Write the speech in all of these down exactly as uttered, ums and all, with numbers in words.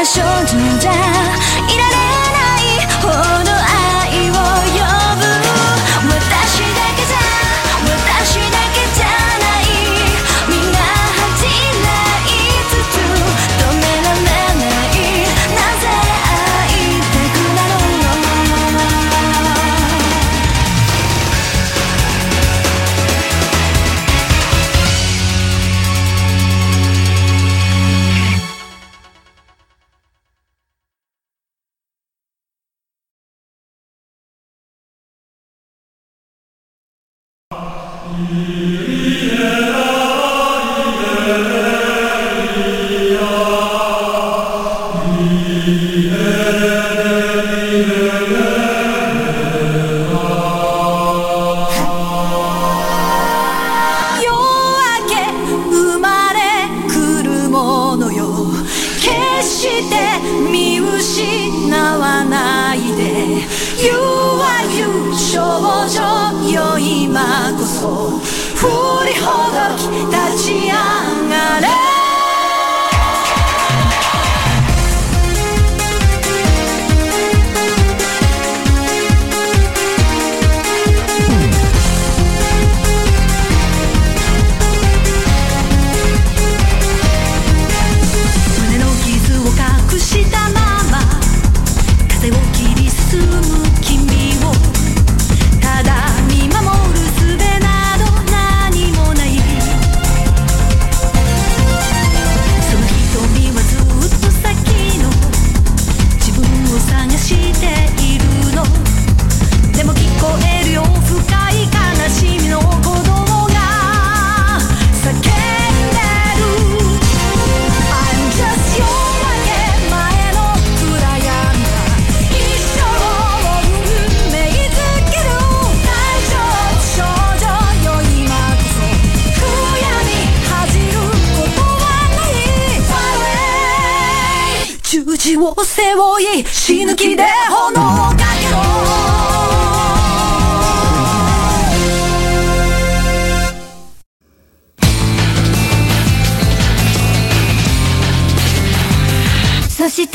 な少女じゃいられないほど愛を呼ぶ。私だけじゃ私だけじゃないみんな恥じらいつつ止められないなぜ会いたくなるの。背負い死ぬ気で炎をかけろ。そして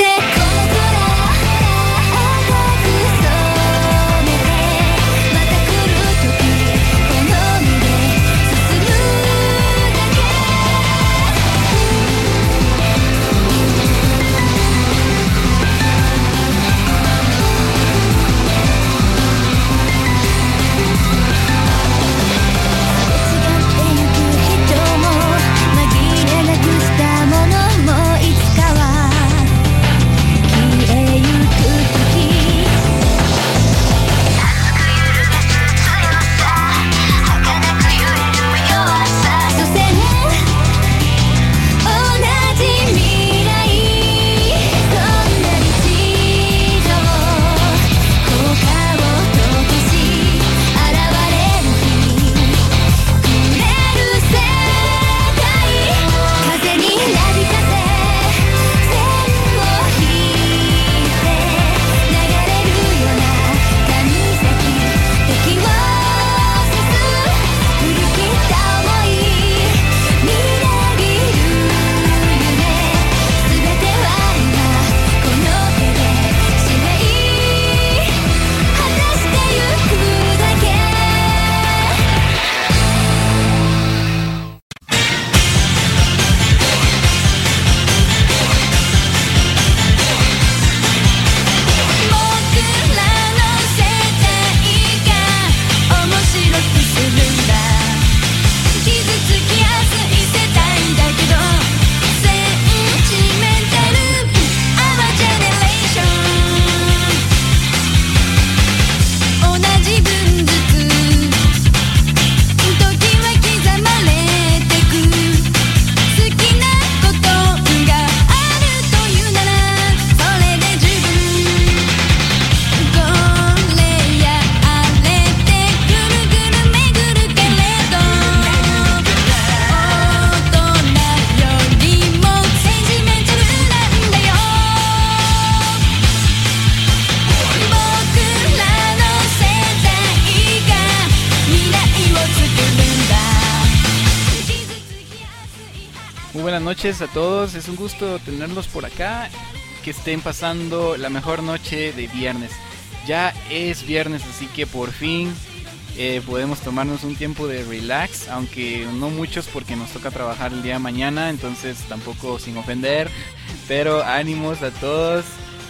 Muy buenas noches a todos, es un gusto tenerlos por acá. que estén pasando la mejor noche de viernes. Ya es viernes, así que por fin eh, podemos tomarnos un tiempo de relax, aunque no muchos porque nos toca trabajar el día de mañana, entonces tampoco sin ofender, pero ánimos a todos.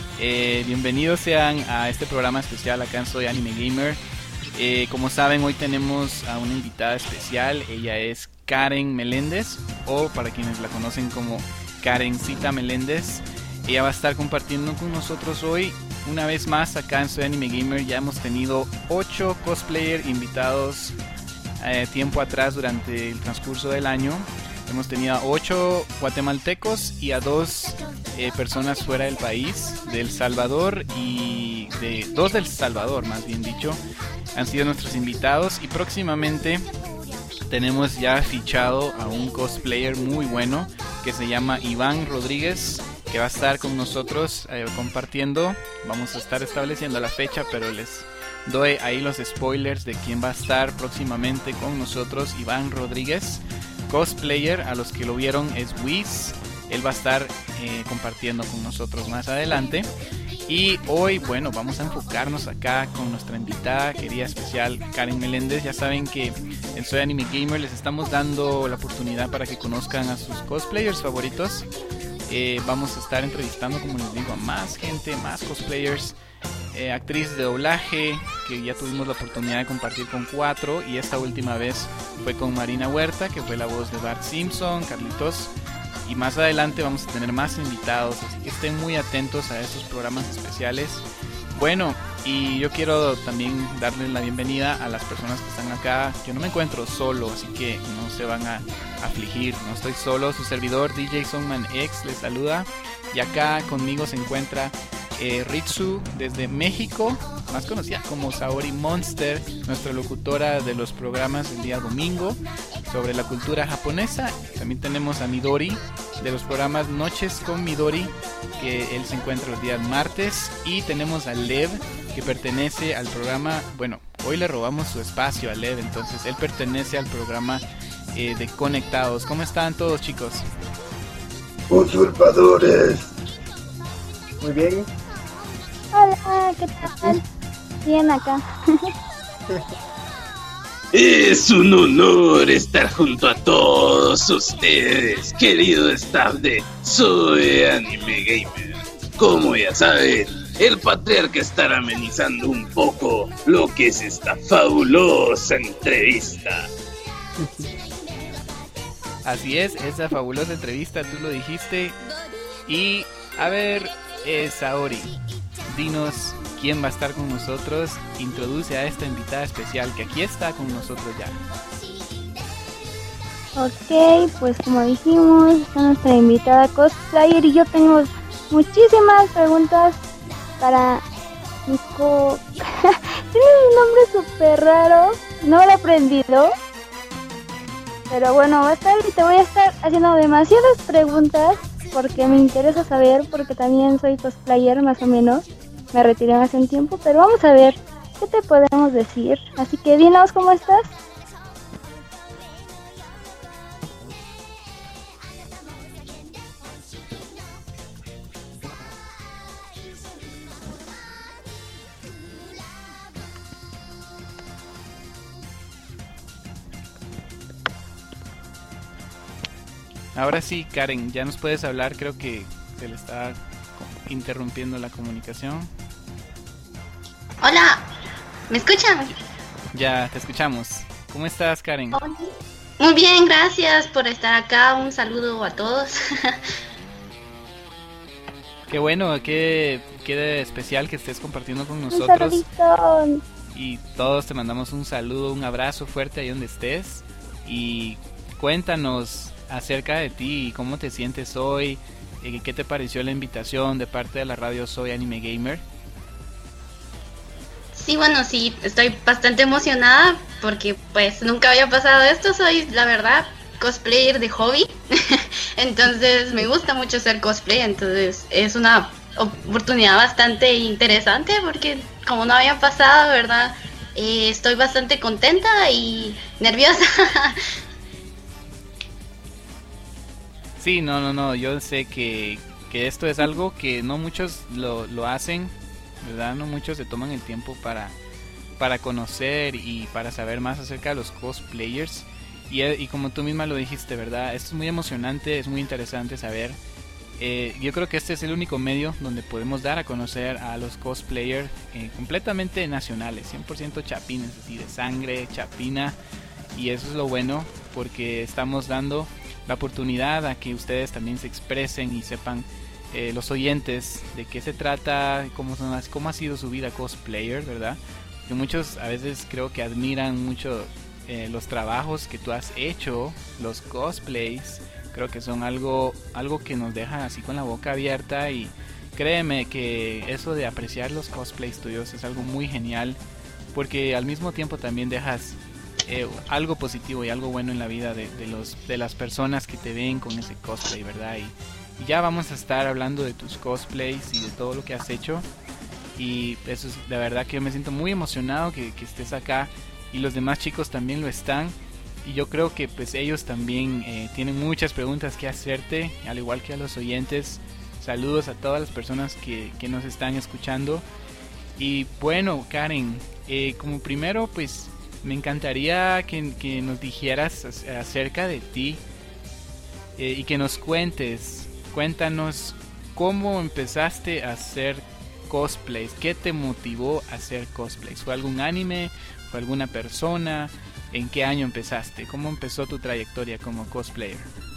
Eh, bienvenidos sean a este programa especial acá en Soy Anime Gamer. Eh, como saben, hoy tenemos a una invitada especial. Ella es Karen Meléndez, o para quienes la conocen como Karencita Meléndez. Ella va a estar compartiendo con nosotros hoy, una vez más acá en Soy Anime Gamer. Ya hemos tenido ocho cosplayer invitados eh, tiempo atrás durante el transcurso del año. Hemos tenido a ocho guatemaltecos y a dos eh, personas fuera del país, de El Salvador y de dos del Salvador, más bien dicho, han sido nuestros invitados. Y próximamente tenemos ya fichado a un cosplayer muy bueno que se llama Iván Rodríguez, que va a estar con nosotros eh, compartiendo. Vamos a estar estableciendo la fecha, pero les doy ahí los spoilers de quién va a estar próximamente con nosotros. Iván Rodríguez, cosplayer, a los que lo vieron es Wiz. Él va a estar eh, compartiendo con nosotros más adelante. Y hoy, bueno, vamos a enfocarnos acá con nuestra invitada querida especial, Karen Meléndez. Ya saben que en Soy Anime Gamer les estamos dando la oportunidad para que conozcan a sus cosplayers favoritos. Eh, vamos a estar entrevistando, como les digo, a más gente, más cosplayers, eh, actrices de doblaje, que ya tuvimos la oportunidad de compartir con cuatro, y esta última vez fue con Marina Huerta, que fue la voz de Bart Simpson, Carlitos, y más adelante vamos a tener más invitados, así que estén muy atentos a estos programas especiales. Bueno, y yo quiero también darles la bienvenida a las personas que están acá. Yo no me encuentro solo, así que no se van a afligir, no estoy solo. Su servidor D J Songman X les saluda, y acá conmigo se encuentra eh, Ritsu desde México, más conocida como Saori Monster, nuestra locutora de los programas el día domingo sobre la cultura japonesa. También tenemos a Midori de los programas Noches con Midori, que él se encuentra los días martes. Y tenemos a Lev, que pertenece al programa, bueno, hoy le robamos su espacio a Lev, entonces él pertenece al programa eh, de Conectados. ¿Cómo están todos, chicos? Usurpadores. Muy bien. Hola, ¿qué tal? Bien acá. Es un honor estar junto a todos ustedes, querido staff de Soy Anime Gamer. Como ya saben, el patriarca estará amenizando un poco lo que es esta fabulosa entrevista. Así es, esa fabulosa entrevista, tú lo dijiste. Y a ver, eh, Saori, dinos quién va a estar con nosotros. Introduce a esta invitada especial que aquí está con nosotros ya. Ok, pues como dijimos, está nuestra invitada cosplayer y yo tengo muchísimas preguntas para Nico. Tiene un nombre súper raro, no lo he aprendido, pero bueno, va a estar, te voy a estar haciendo demasiadas preguntas porque me interesa saber, porque también soy cosplayer más o menos. Me retiré hace un tiempo, pero vamos a ver qué te podemos decir. Así que dinos cómo estás. Ahora sí, Karen, ya nos puedes hablar. Creo que se le está interrumpiendo la comunicación. Hola, ¿me escuchan? Ya, te escuchamos. ¿Cómo estás, Karen? Muy bien, gracias por estar acá. Un saludo a todos. Qué bueno, qué, qué de especial que estés compartiendo con Un nosotros. saludito. Y todos te mandamos un saludo, un abrazo fuerte ahí donde estés. Y cuéntanos acerca de ti, cómo te sientes hoy, eh, qué te pareció la invitación de parte de la radio Soy Anime Gamer. Sí, bueno, sí, estoy bastante emocionada porque pues nunca había pasado esto. Soy, la verdad, cosplayer de hobby. Entonces me gusta mucho ser cosplay, entonces es una oportunidad bastante interesante porque como no había pasado, ¿verdad? Eh, estoy bastante contenta y nerviosa. Sí, no, no, no, yo sé que que esto es algo que no muchos lo, lo hacen, ¿verdad? No muchos se toman el tiempo para, para conocer y para saber más acerca de los cosplayers. Y, y como tú misma lo dijiste, ¿verdad? Esto es muy emocionante, es muy interesante saber. Eh, yo creo que este es el único medio donde podemos dar a conocer a los cosplayers eh, completamente nacionales, cien por ciento chapines, así de sangre, chapina. Y eso es lo bueno, porque estamos dando la oportunidad a que ustedes también se expresen y sepan, eh, los oyentes, de qué se trata, cómo, son las, cómo ha sido su vida cosplayer, ¿verdad? Que muchos a veces creo que admiran mucho eh, los trabajos que tú has hecho, los cosplays. Creo que son algo, algo que nos deja así con la boca abierta, y créeme que eso de apreciar los cosplays tuyos es algo muy genial, porque al mismo tiempo también dejas eh, algo positivo y algo bueno en la vida de, de, los, de las personas que te ven con ese cosplay, ¿verdad? Y, y ya vamos a estar hablando de tus cosplays y de todo lo que has hecho, y eso es de verdad que yo me siento muy emocionado que, que estés acá, y los demás chicos también lo están. Y yo creo que pues ellos también eh, tienen muchas preguntas que hacerte, al igual que a los oyentes. Saludos a todas las personas que, que nos están escuchando. Y bueno, Karen, eh, como primero pues me encantaría que, que nos dijeras acerca de ti, eh, y que nos cuentes, cuéntanos cómo empezaste a hacer cosplays, qué te motivó a hacer cosplays. ¿Fue algún anime? ¿Fue alguna persona? ¿En qué año empezaste? ¿Cómo empezó tu trayectoria como cosplayer?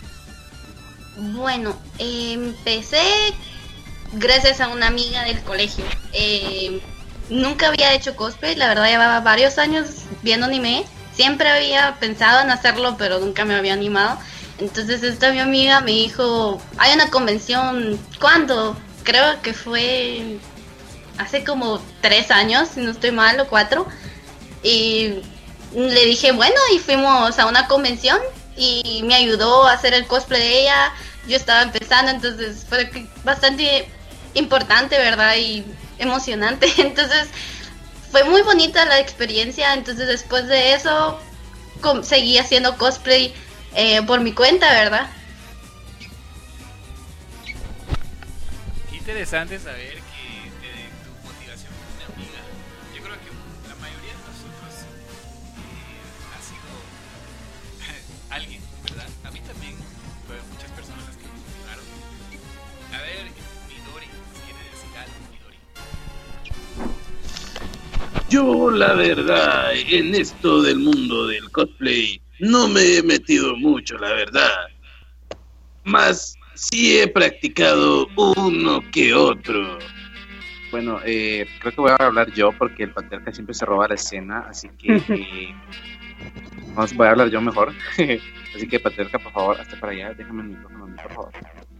Bueno, eh, empecé gracias a una amiga del colegio. Eh, nunca había hecho cosplay, la verdad llevaba varios años viendo anime. Siempre había pensado en hacerlo, pero nunca me había animado. Entonces esta mi amiga me dijo, hay una convención, ¿cuándo? Creo que fue hace como tres años, si no estoy mal, o cuatro. Y le dije, bueno, y fuimos a una convención y me ayudó a hacer el cosplay de ella. Yo estaba empezando, entonces fue bastante importante, ¿verdad? Y emocionante. Entonces fue muy bonita la experiencia. Entonces después de eso com- seguí haciendo cosplay eh, por mi cuenta, ¿verdad? Qué interesante saber que de tu motivación fue una amiga. Yo creo que la mayoría de nosotros eh, ha sido alguien, ¿verdad? A mí también fue muchas personas las que me motivaron. A ver, Midori, ¿nos quiere decir algo, Midori? Yo, la verdad, en esto del mundo del cosplay, no me he metido mucho, la verdad. Más sí he practicado uno que otro. Bueno, eh, creo que voy a hablar yo porque el patriarca siempre se roba la escena, así que eh, vamos, voy a hablar yo mejor. Así que patriarca, por favor, hazte para allá, déjame el micrófono, por favor.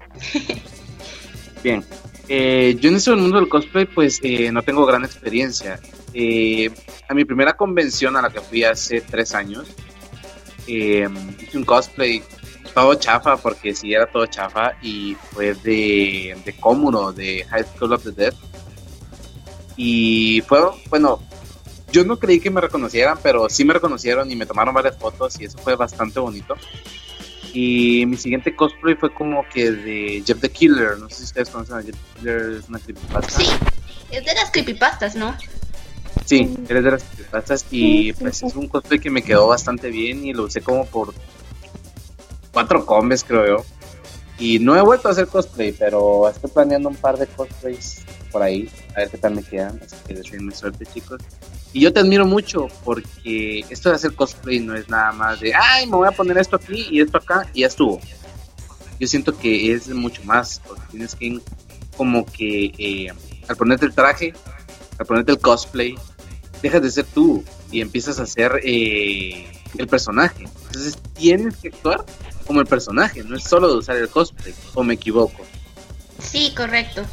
Bien, eh, yo en eso del mundo del cosplay pues eh, no tengo gran experiencia. Eh, a mi primera convención a la que fui hace tres años, eh, hice un cosplay todo chafa, porque sí era todo chafa, y fue de, de Komuro, de High School of the Dead. Y fue, bueno, yo no creí que me reconocieran, pero sí me reconocieron y me tomaron varias fotos y eso fue bastante bonito. Y mi siguiente cosplay fue como que de Jeff the Killer. No sé si ustedes conocen a Jeff the Killer, es una creepypasta. Sí, es de las creepypastas, ¿no? Sí, eres de las creepypastas y pues es un cosplay que me quedó bastante bien y lo usé como por cuatro combes, creo yo. Y no he vuelto a hacer cosplay, pero estoy planeando un par de cosplays por ahí, a ver qué tal me quedan, así que deseenme suerte, chicos. Y yo te admiro mucho, porque esto de hacer cosplay no es nada más de, ay, me voy a poner esto aquí y esto acá, y ya estuvo. Yo siento que es mucho más, porque tienes que, como que, eh, al ponerte el traje, al ponerte el cosplay, dejas de ser tú y empiezas a ser eh, el personaje. Entonces tienes que actuar como el personaje, no es solo de usar el cosplay, o me equivoco. Sí, correcto.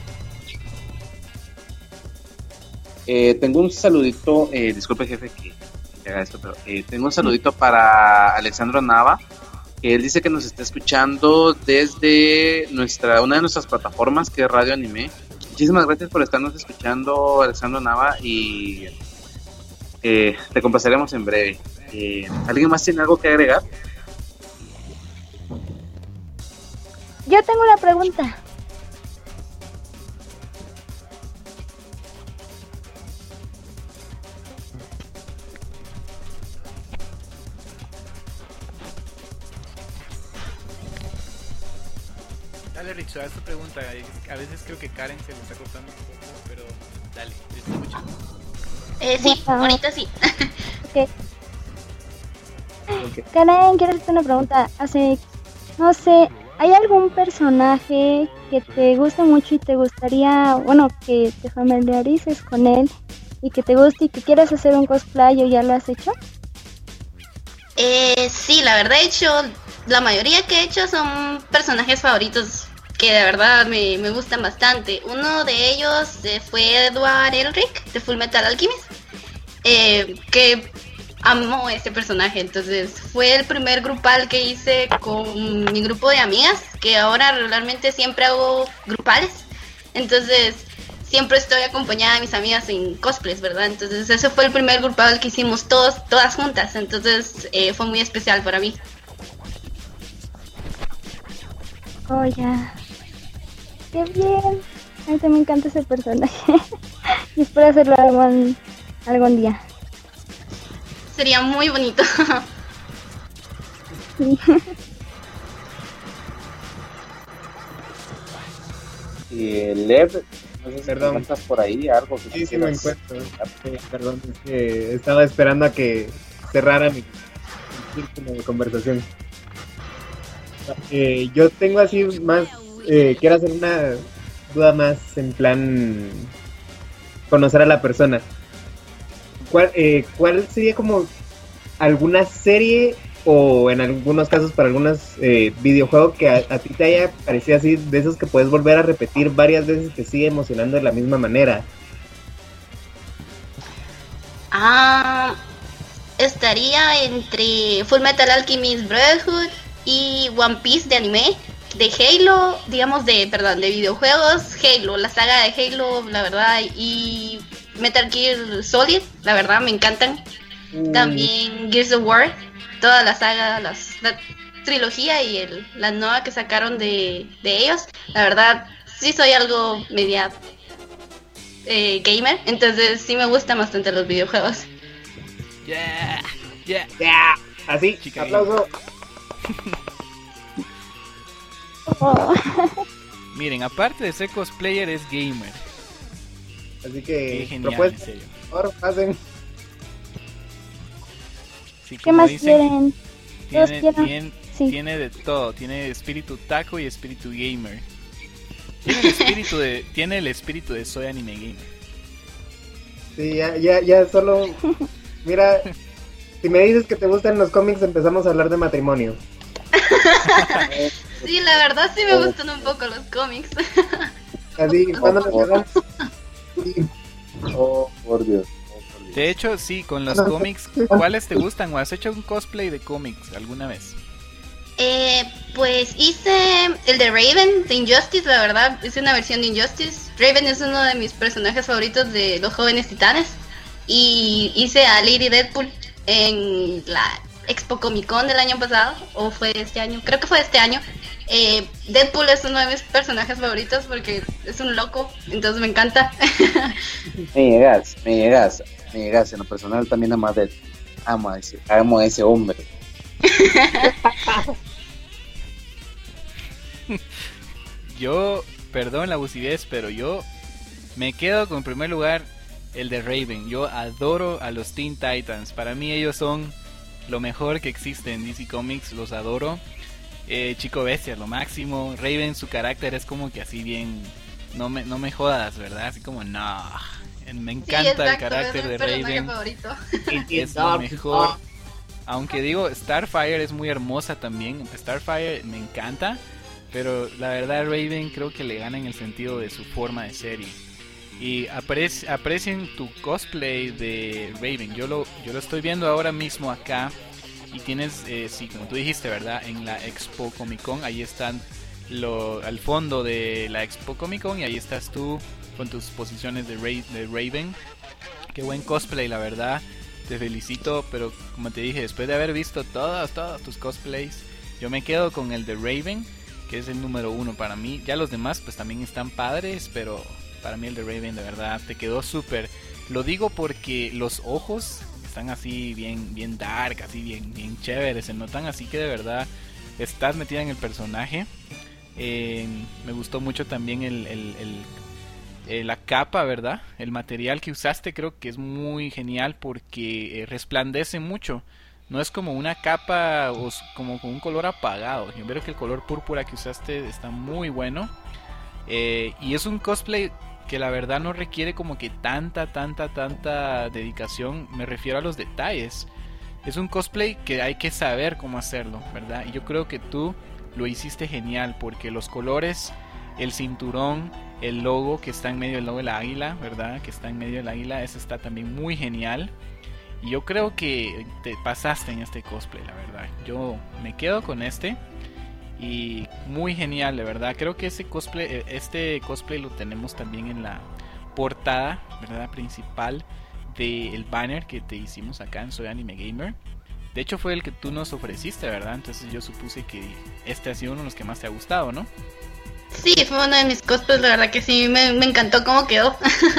Eh, tengo un saludito, eh, disculpe jefe que, que haga esto, pero eh, tengo un saludito para Alexandro Nava, que él dice que nos está escuchando desde nuestra una de nuestras plataformas, que es Radio Anime. Muchísimas gracias por estarnos escuchando, Alexandro Nava, y eh, te complaceremos en breve. Eh, ¿Alguien más tiene algo que agregar? Yo tengo una pregunta. dale Richo, haz tu pregunta. A veces creo que Karen se le está cortando un poco, pero dale, te escucho. Eh, sí, Bueno. ahorita sí. Ok. Karen, quiero hacerte una pregunta. Hace, no sé, ¿hay algún personaje que te guste mucho y te gustaría, bueno, que te familiarices con él y que te guste y que quieras hacer un cosplay o ya lo has hecho? Eh, sí, la verdad he hecho, la mayoría que he hecho son personajes favoritos que de verdad me, me gustan bastante. Uno de ellos eh, fue Edward Elric de Full Metal Alchemist, eh, que amo ese personaje. Entonces fue el primer grupal que hice con mi grupo de amigas, que ahora regularmente siempre hago grupales. Entonces siempre estoy acompañada de mis amigas en cosplays, ¿verdad? Entonces ese fue el primer grupal que hicimos todos, todas juntas. Entonces eh, fue muy especial para mí. Oh, ya. Qué bien. A mí también me encanta ese personaje. Y espero hacerlo algún, algún día. Sería muy bonito. Sí. Y el Lev, no sé si Perdón. te encuentras por ahí, algo que Sí, sí me quisieras- encuentro. Sí, perdón, es que estaba esperando a que cerrara mi mi círculo de conversación. Eh, yo tengo así más, eh, quiero hacer una duda más en plan conocer a la persona. ¿Cuál, eh, ¿Cuál sería como alguna serie o en algunos casos para algunos eh, videojuegos que a, a ti te haya parecido así, de esos que puedes volver a repetir varias veces y te sigue emocionando de la misma manera? Ah, estaría entre Full Metal Alchemist Brotherhood y One Piece de anime. De Halo, digamos de, perdón, de videojuegos, Halo, la saga de Halo, la verdad, y Metal Gear Solid, la verdad, me encantan. También Gears of War, toda la saga, las, la trilogía y el, la nueva que sacaron de, de ellos. La verdad, sí soy algo media eh, gamer, entonces sí me gustan bastante los videojuegos. Yeah, yeah. ¡Ya! Así, Chica aplauso. Oh. Miren, aparte de ser cosplayer, es gamer. Así Qué que, genial, en propuestas, serio. por favor, pasen. Sí, ¿Qué como más dicen, quieren? Todos tiene, quieren. tiene, Sí. tiene de todo. Tiene espíritu taco y espíritu gamer. Tiene el espíritu de, tiene el espíritu de soy anime gamer. Sí, ya, ya, ya solo. Mira, si me dices que te gustan los cómics, empezamos a hablar de matrimonio. Sí, la verdad sí me gustan un poco los cómics. Así, cuando nos quedamos. Sí, Oh, por Dios. Oh, por Dios. De hecho, sí, con los cómics, ¿cuáles te gustan? ¿O has hecho un cosplay de cómics alguna vez? Eh, pues hice el de Raven, de Injustice, la verdad, hice una versión de Injustice. Raven es uno de mis personajes favoritos de los Jóvenes Titanes. Y hice a Lady Deadpool en la Expo Comic Con del año pasado, o fue este año, creo que fue este año. Eh, Deadpool es uno de mis personajes favoritos porque es un loco, entonces me encanta. Me llegas, me llegas, me llegas. En lo personal también amo a Dead. Amo a ese, amo a ese hombre. Yo, perdón la abusividad, pero yo me quedo con en primer lugar el de Raven. Yo adoro a los Teen Titans. Para mí ellos son lo mejor que existe en D C Comics. Los adoro. Eh, Chico Bestia, lo máximo. Raven, su carácter es como que así bien... No me, no me jodas, ¿verdad? Así como, no. Me encanta Sí, exacto, el carácter es mi de personaje Raven. favorito. Es lo mejor. Aunque digo, Starfire es muy hermosa también. Starfire me encanta. Pero la verdad Raven creo que le gana en el sentido de su forma de ser. Y, y apreci- aprecien tu cosplay de Raven. Yo lo, yo lo estoy viendo ahora mismo acá. Y tienes, eh, sí, como tú dijiste, ¿verdad? En la Expo Comic Con. Ahí están lo, al fondo de la Expo Comic Con. Y ahí estás tú con tus posiciones de, Ra- de Raven. Qué buen cosplay, la verdad. Te felicito, pero como te dije, después de haber visto todos, todos tus cosplays, yo me quedo con el de Raven, que es el número uno para mí. Ya los demás pues también están padres, pero para mí el de Raven de verdad te quedó súper. Lo digo porque los ojos están así bien, bien dark, así bien, bien chéveres, se notan así que de verdad estás metida en el personaje. Eh, me gustó mucho también el, el, el, eh, la capa, ¿verdad? El material que usaste creo que es muy genial porque eh, resplandece mucho. No es como una capa o como con un color apagado. Yo veo que el color púrpura que usaste está muy bueno. Eh, y es un cosplay que la verdad no requiere como que tanta, tanta, tanta dedicación. Me refiero a los detalles. Es un cosplay que hay que saber cómo hacerlo, ¿verdad? Y yo creo que tú lo hiciste genial porque los colores, el cinturón, el logo que está en medio del logo de la águila, ¿verdad? Que está en medio del águila, ese está también muy genial. Y yo creo que te pasaste en este cosplay, la verdad. Yo me quedo con este. Y muy genial, de verdad. Creo que ese cosplay, este cosplay lo tenemos también en la portada, ¿verdad? Principal del banner que te hicimos acá en Soy Anime Gamer. De hecho fue el que tú nos ofreciste, ¿verdad? Entonces yo supuse que este ha sido uno de los que más te ha gustado, ¿no? Sí, fue uno de mis cosplays, la verdad que sí, me, me encantó cómo quedó.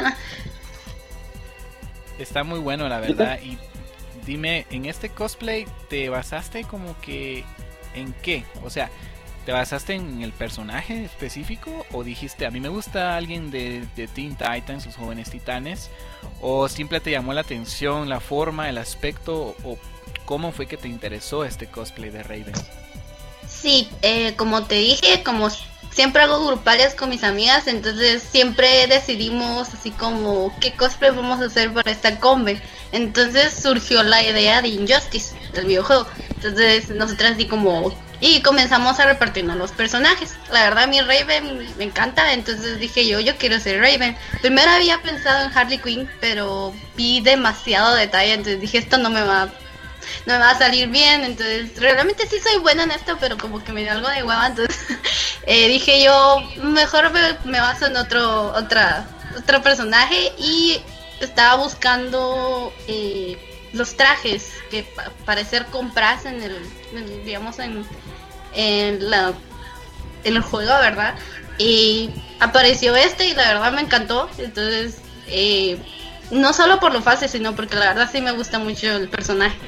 Está muy bueno, la verdad. Y dime, en este cosplay te basaste como que ¿en qué? O sea, ¿te basaste en el personaje específico? ¿O dijiste, a mí me gusta alguien de, de Teen Titans, los jóvenes titanes? ¿O simple te llamó la atención la forma, el aspecto? ¿O cómo fue que te interesó este cosplay de Raven? Sí, eh, como te dije, como siempre hago grupales con mis amigas, entonces siempre decidimos así como qué cosplay vamos a hacer para esta conve. Entonces surgió la idea de Injustice, del videojuego. Entonces nosotras así como... y comenzamos a repartirnos los personajes. La verdad a mí Raven me encanta, entonces dije yo, yo quiero ser Raven. Primero había pensado en Harley Quinn, pero vi demasiado detalle, entonces dije esto no me va, no me va a salir bien. Entonces realmente sí soy buena en esto, pero como que me dio algo de hueva, entonces eh, dije yo, mejor me, me baso en otro, otra, otro personaje. Y estaba buscando eh, los trajes que pa parecer compras en el, en, digamos en, en la en el juego, ¿verdad? Y apareció este y la verdad me encantó. Entonces eh, no solo por lo fácil, sino porque la verdad sí me gusta mucho el personaje.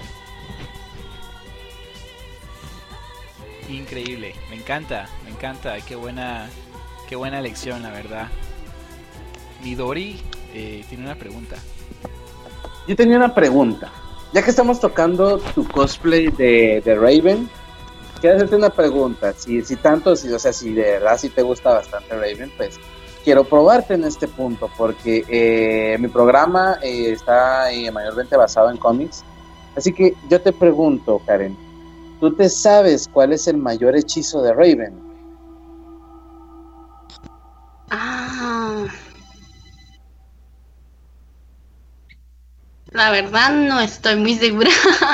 Increíble, me encanta, me encanta, qué buena, qué buena elección, la verdad. Midori eh, tiene una pregunta. Yo tenía una pregunta. Ya que estamos tocando tu cosplay de, de Raven, quiero hacerte una pregunta. Si, si tanto, si, o sea, si de verdad si te gusta bastante Raven, pues quiero probarte en este punto, porque eh, mi programa eh, está eh, mayormente basado en cómics. Así que yo te pregunto, Karen, ¿tú te sabes cuál es el mayor hechizo de Raven? Ah... La verdad no estoy muy segura.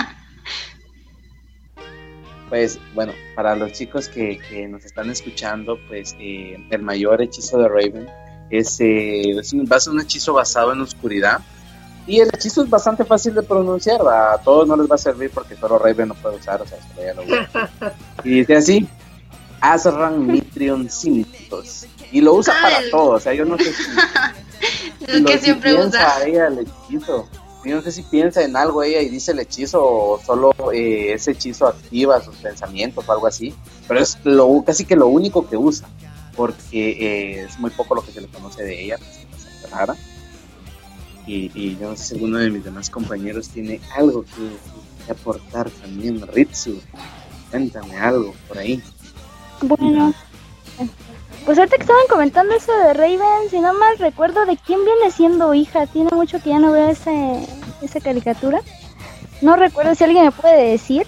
Pues bueno, para los chicos que, que nos están escuchando, pues eh, el mayor hechizo de Raven es, eh, es un, va a ser un hechizo basado en oscuridad. Y el hechizo es bastante fácil de pronunciar, ¿va? A todos no les va a servir porque solo Raven no puede usar, o sea, solo ya lo voy a... Y dice así, Azran Mitrion Cintos. Y lo usa para el... todo, o sea, yo no sé si... Es que siempre usa. Ella el hechizo. Yo no sé si piensa en algo ella y dice el hechizo o solo eh, ese hechizo activa sus pensamientos o algo así, pero es lo casi que lo único que usa, porque eh, es muy poco lo que se le conoce de ella, pues es bastante rara. Y, y yo no sé si alguno de mis demás compañeros tiene algo que, que aportar también. Ritsu, cuéntame algo por ahí. Bueno, pues ahorita que estaban comentando eso de Raven, si no mal recuerdo, ¿de quién viene siendo hija? Tiene mucho que ya no veo ese, esa caricatura. No recuerdo, si alguien me puede decir.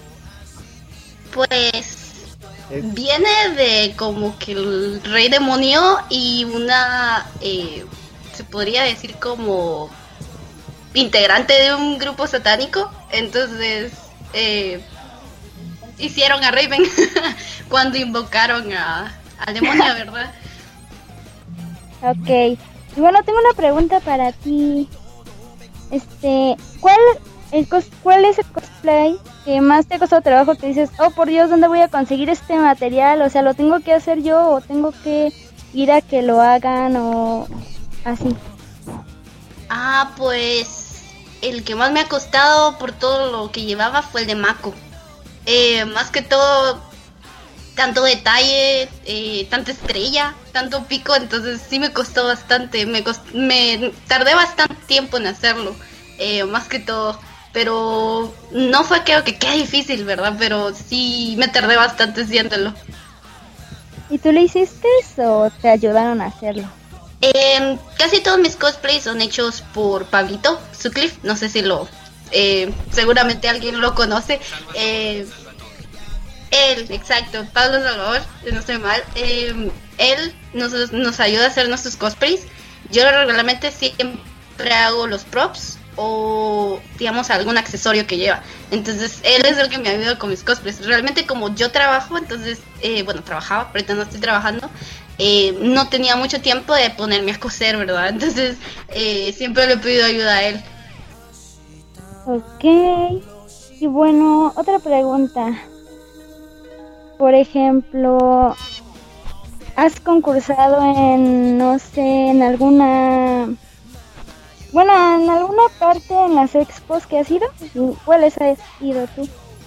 Pues viene de como que el rey demonio y una, eh, se podría decir como integrante de un grupo satánico. Entonces eh, hicieron a Raven cuando invocaron a... al demonio, ¿verdad? Ok. Y bueno, tengo una pregunta para ti. Este, ¿cuál, el cos ¿cuál es el cosplay que más te ha costado trabajo que dices, oh por Dios, ¿dónde voy a conseguir este material? O sea, ¿lo tengo que hacer yo o tengo que ir a que lo hagan o así? Ah, pues el que más me ha costado por todo lo que llevaba fue el de Mako. Eh, más que todo tanto detalle, eh, tanta estrella, tanto pico, entonces sí me costó bastante, me, cost- me tardé bastante tiempo en hacerlo, eh, más que todo, pero no fue creo que qué difícil, ¿verdad? Pero sí me tardé bastante haciéndolo. ¿Y tú lo hiciste o te ayudaron a hacerlo? Eh, casi todos mis cosplays son hechos por Pablito Sutcliffe, no sé si lo, eh, seguramente alguien lo conoce. Eh, él, exacto, Pablo Salvador, no estoy mal. Eh, él nos, nos ayuda a hacer nuestros cosplays. Yo regularmente siempre hago los props o digamos algún accesorio que lleva. Entonces él es el que me ayuda con mis cosplays. Realmente como yo trabajo, entonces, eh, bueno, trabajaba, ahorita no estoy trabajando. Eh, no tenía mucho tiempo de ponerme a coser, ¿verdad? Entonces eh, siempre le he pedido ayuda a él. Ok. Y bueno, otra pregunta. Por ejemplo, ¿has concursado en, no sé, en alguna... Bueno, en alguna parte en las expos que has ido? ¿Cuáles has ido tú?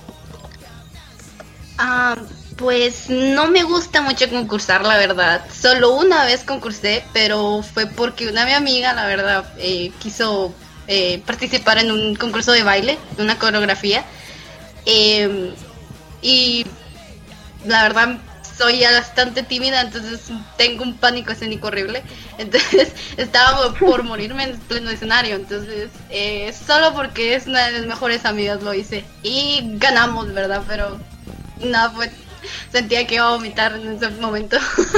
Ah, pues no me gusta mucho concursar, la verdad. Solo una vez concursé, pero fue porque una de mi amiga, la verdad, eh, quiso eh, participar en un concurso de baile, de una coreografía. Eh, y la verdad soy ya bastante tímida, entonces tengo un pánico escénico horrible. Entonces estaba por morirme en pleno escenario. Entonces eh, solo porque es una de mis mejores amigas lo hice. Y ganamos, ¿verdad? Pero no, pues sentía que iba a vomitar en ese momento.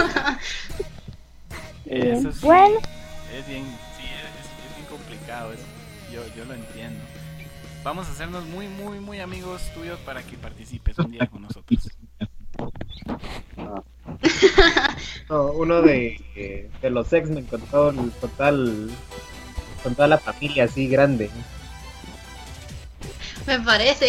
Eso sí, Bueno. es bien, sí, es, es bien complicado eso. Yo, yo lo entiendo. Vamos a hacernos muy, muy, muy amigos tuyos para que participes un día con nosotros. No, uno de, eh, de los X-Men con todo el total, con toda la familia así grande. Me parece.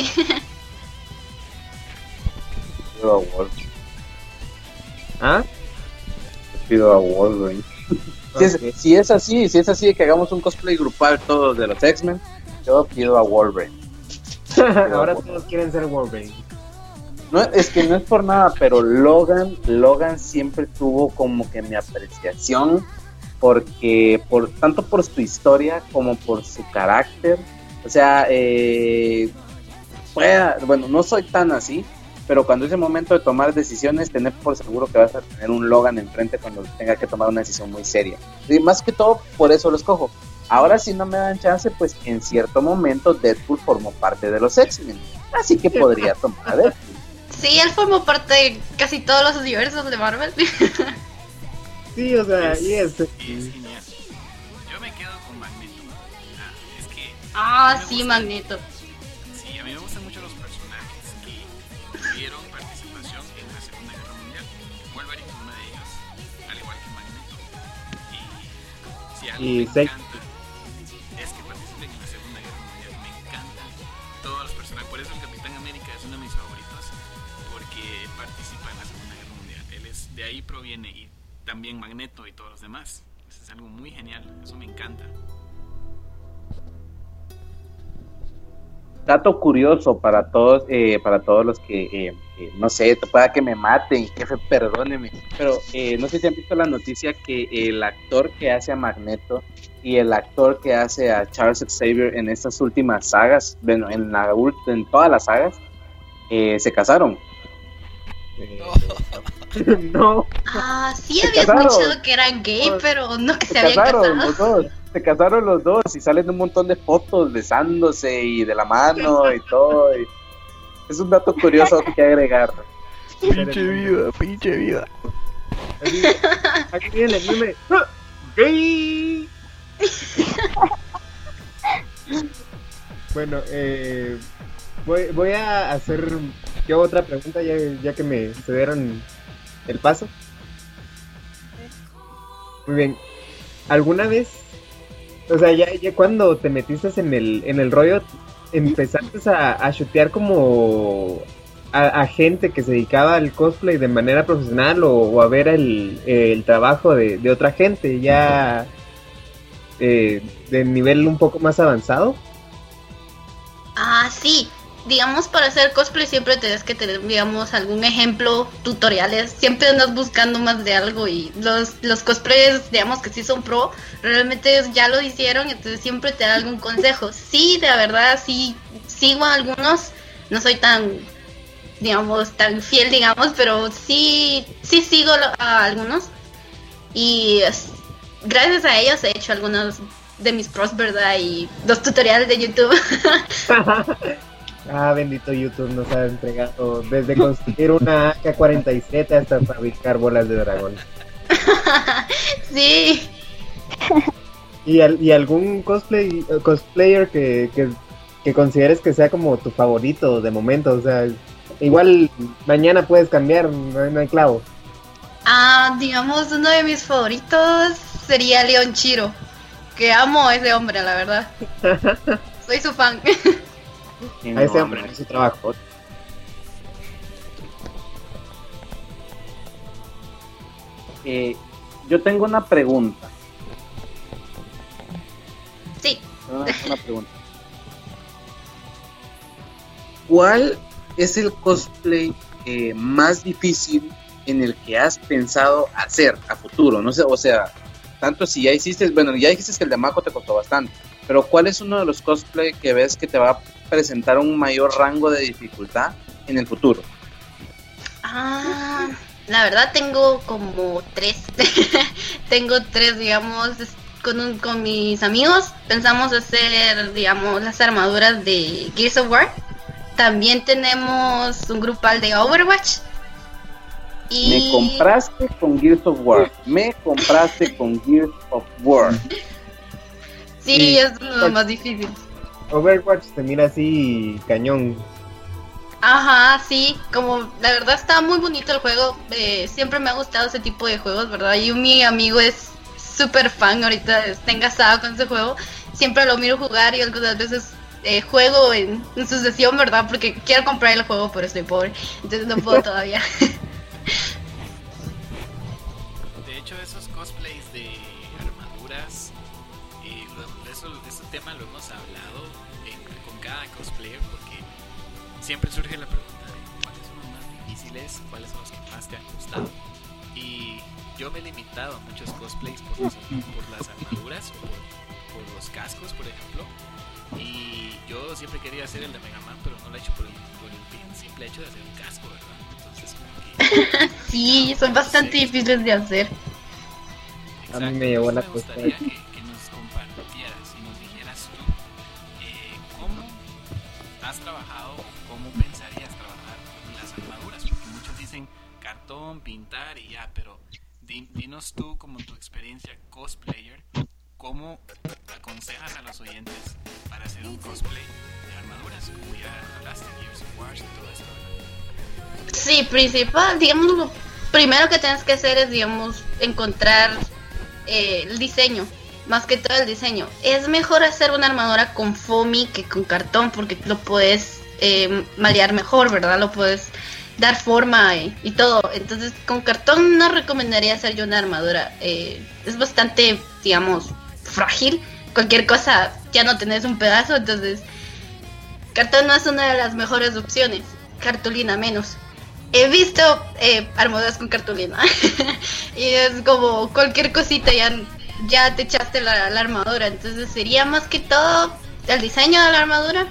Pido a Wolverine. ¿Ah? Pido a Wolverine. Si es, si es así, si es así que hagamos un cosplay grupal todos de los X-Men, yo pido a Wolverine. Ahora todos quieren ser Wolverine. No, es que no es por nada, pero Logan, Logan siempre tuvo como que mi apreciación, porque por tanto por su historia como por su carácter, o sea, eh, pueda, bueno, no soy tan así, pero cuando es el momento de tomar decisiones, tener por seguro que vas a tener un Logan enfrente cuando tenga que tomar una decisión muy seria. Y más que todo, por eso lo escojo. Ahora si no me dan chance, pues en cierto momento Deadpool formó parte de los X-Men, así que podría tomar a Deadpool. Sí, él formó parte de casi todos los universos de Marvel. Sí, o sea, Es, y es... es genial. Yo me quedo con Magneto. Ah, es que Ah, me sí, gusta- Magneto. Sí, a mí me gustan mucho los personajes que tuvieron participación en la Segunda Guerra Mundial. Wolverine fue uno de ellos, al igual que Magneto. Y si algo Y me Sex- encanta es que participen en la Segunda Guerra Mundial. Me encantan todos los personajes. Por eso el Capitán América es uno de mis favoritos, porque participa en la Segunda Guerra Mundial. Él es, de ahí proviene, y también Magneto y todos los demás. Eso es algo muy genial, eso me encanta. Dato curioso para todos, eh, para todos los que, eh, eh, no sé, pueda que me maten, jefe, perdóneme, pero eh, no sé si han visto la noticia que el actor que hace a Magneto y el actor que hace a Charles Xavier en estas últimas sagas, bueno, en, la, en todas las sagas, eh, se casaron. eh, no. Ah, sí Se había casaron. escuchado que eran gay, pero no que se, Se habían casaron casado. los dos, se casaron los dos y salen un montón de fotos besándose y de la mano y todo. Y es un dato curioso que agregar. Pinche vida, pinche vida. Así, aquí viene el meme. ¡Ah! ¡Gay! Bueno, eh, voy, voy a hacer yo otra pregunta ya, ya que me cedieron el paso. Muy bien. ¿Alguna vez, o sea, ya, ya cuando te metiste en el, en el rollo, empezaste a, a shotear como a, a gente que se dedicaba al cosplay de manera profesional o, o a ver el, el trabajo de, de otra gente ya eh, de nivel un poco más avanzado? Ah, sí. digamos, para hacer cosplay siempre tienes que tener, digamos, algún ejemplo, tutoriales, siempre andas buscando más de algo y los, los cosplayers, digamos, que sí son pro, realmente ellos ya lo hicieron, entonces siempre te dan algún consejo. Sí, de verdad, sí, sigo a algunos, no soy tan, digamos, tan fiel, digamos, pero sí, sí sigo a algunos y gracias a ellos he hecho algunos de mis pros, ¿verdad? Y los tutoriales de YouTube. Ah, bendito YouTube, nos ha entregado desde construir una A K cuarenta y siete hasta fabricar bolas de dragón. Sí. ¿Y, al, y algún cosplay cosplayer que, que, que consideres que sea como tu favorito de momento? O sea, igual mañana puedes cambiar, no hay, no hay clavo. Ah, digamos, uno de mis favoritos sería Leon Chiro, que amo a ese hombre, la verdad. Soy su fan. A ese hombre en su trabajo. Eh, yo tengo una pregunta. Sí. Una, una pregunta. ¿Cuál es el cosplay eh, más difícil en el que has pensado hacer a futuro? No sé, o sea, tanto si ya hiciste, bueno, ya dijiste que el de Mako te costó bastante, pero ¿cuál es uno de los cosplay que ves que te va a presentar un mayor rango de dificultad en el futuro? Ah, la verdad tengo como tres. Tengo tres, digamos, con, un, con mis amigos. Pensamos hacer, digamos, las armaduras de Gears of War. También tenemos un grupal de Overwatch. Y... Me compraste con Gears of War. Me compraste con Gears of War. Sí, Sí. es uno de los más difíciles. Overwatch te mira así cañón. Ajá, sí, como la verdad está muy bonito el juego, eh, siempre me ha gustado ese tipo de juegos, ¿verdad? Y mi amigo es súper fan, ahorita está engasado con ese juego, siempre lo miro jugar y algunas veces eh, juego en, en su sesión, ¿verdad? Porque quiero comprar el juego, pero estoy pobre, entonces no puedo todavía. De hecho, esos cosplays de armaduras, eh, lo- eso, ese tema lo hemos hablado en- con cada cosplayer, porque siempre surge la pregunta de cuáles son los más difíciles, cuáles son los que más te han gustado. Y yo me he limitado a muchos cosplays por, los- por las armaduras o por, por los cascos, por ejemplo. Y yo siempre quería hacer el de Mega Man, pero no lo he hecho por el, por el simple hecho de hacer un casco, ¿verdad? Entonces, como que... Sí, son bastante Sí. difíciles de hacer. A mí me llevó la me cosa. gustaría que, que nos compartieras y nos dijeras tú eh, cómo has trabajado, cómo pensarías trabajar las armaduras, porque muchos dicen cartón, pintar y ya, pero di- dinos tú, como tu experiencia cosplayer, cómo aconsejas a los oyentes para hacer un cosplay de armaduras, como ya hablaste de Gears of War y todo eso, ¿verdad? Sí, principal, digamos, lo primero que tienes que hacer es, digamos, encontrar eh, el diseño, más que todo el diseño. Es mejor hacer una armadura con foamy que con cartón, porque lo puedes eh, malear mejor, ¿verdad? Lo puedes dar forma y, y todo. Entonces, con cartón no recomendaría hacer yo una armadura. Eh, es bastante, digamos, frágil. Cualquier cosa ya no tenés un pedazo, entonces cartón no es una de las mejores opciones. Cartulina menos. He visto eh, armaduras con cartulina y es como cualquier cosita ya, ya te echaste la, la armadura. Entonces sería más que todo el diseño de la armadura,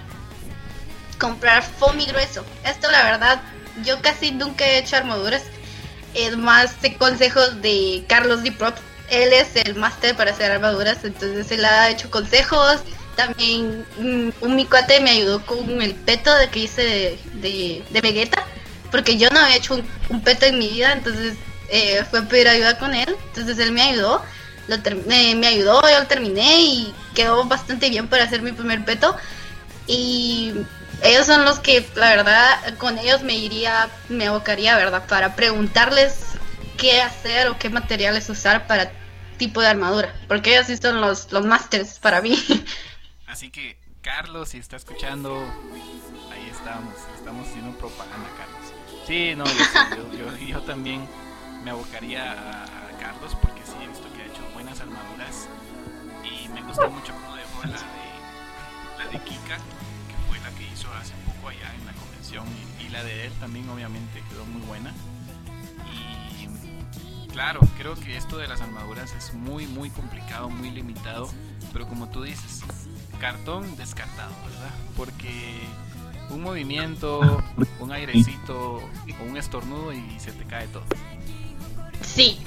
comprar foamy grueso. Esto la verdad yo casi nunca he hecho armaduras, es más de consejos de Carlos Diprop. Él es el máster para hacer armaduras, entonces él ha hecho consejos. También mm, un mi cuate me ayudó con el peto de que hice de, de, de Vegeta, porque yo no había hecho un, un peto en mi vida, entonces eh, fue a pedir ayuda con él, entonces él me ayudó, lo ter- eh, me ayudó, yo lo terminé y quedó bastante bien para hacer mi primer peto. Y ellos son los que, la verdad, con ellos me iría, me abocaría, ¿verdad? Para preguntarles qué hacer o qué materiales usar para tipo de armadura, porque ellos sí son los, los masters para mí. Así que, Carlos, si está escuchando, ahí estamos, estamos haciendo propaganda, Carlos. Sí, no, yo, sé, yo, yo, yo también me abocaría a, a Carlos, porque sí he visto que ha hecho buenas armaduras y me gustó mucho cómo dejó la de, la de Kika, que fue la que hizo hace poco equipo allá en la convención y, y la de él también obviamente quedó muy buena. Y claro, creo que esto de las armaduras es muy muy complicado, muy limitado, pero como tú dices, cartón descartado, ¿verdad? Porque un movimiento, un airecito o un estornudo y se te cae todo. Sí.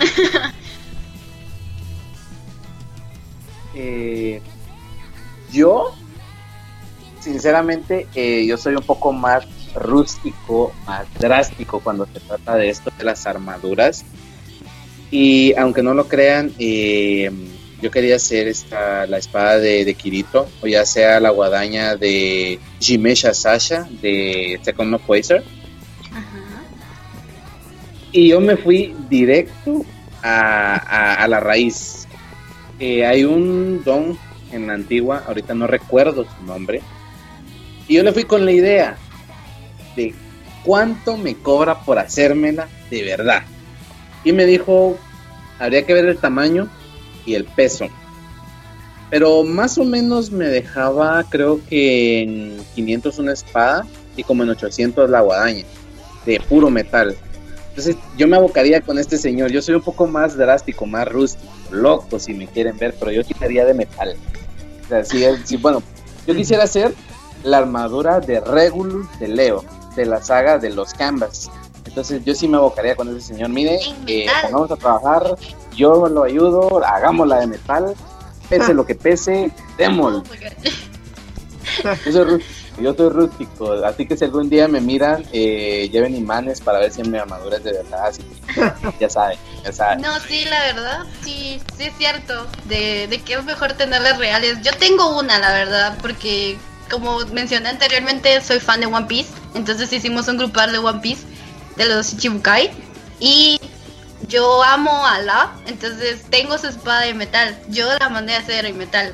Eh, yo, sinceramente, eh, yo soy un poco más rústico, más drástico cuando se trata de esto de las armaduras. Y aunque no lo crean, eh, yo quería hacer esta, la espada de, de Kirito, o ya sea la guadaña de Jimesha Sasha de Second No Quasar. Ajá. Y yo me fui directo a, a, a la raíz. Eh, hay un don en la antigua, ahorita no recuerdo su nombre, y yo le fui con la idea de cuánto me cobra por hacérmela de verdad. Y me dijo, habría que ver el tamaño y el peso, pero más o menos me dejaba, creo que en quinientos una espada y como en ochocientos la guadaña de puro metal. Entonces yo me abocaría con este señor. Yo soy un poco más drástico, más rústico, loco si me quieren ver, pero yo quitaría de metal. O sea, si, si, bueno, yo quisiera hacer la armadura de Regulus de Leo, de la saga de los Canvas. Entonces yo sí me abocaría con ese señor. Mire, eh, vamos a trabajar, yo lo ayudo, hagámosla de metal, pese lo que pese, démoslo. Yo soy rústico, yo soy rústico, así que si algún día me miran, eh, lleven imanes para ver si mi armadura es de verdad, así que ya saben, ya saben. No, sí, la verdad, sí, sí es cierto, de, de que es mejor tenerlas reales. Yo tengo una, la verdad, porque como mencioné anteriormente, soy fan de One Piece, entonces hicimos un grupal de One Piece, de los Ichibukai, y yo amo a La, entonces tengo su espada de metal, yo la mandé a hacer en metal.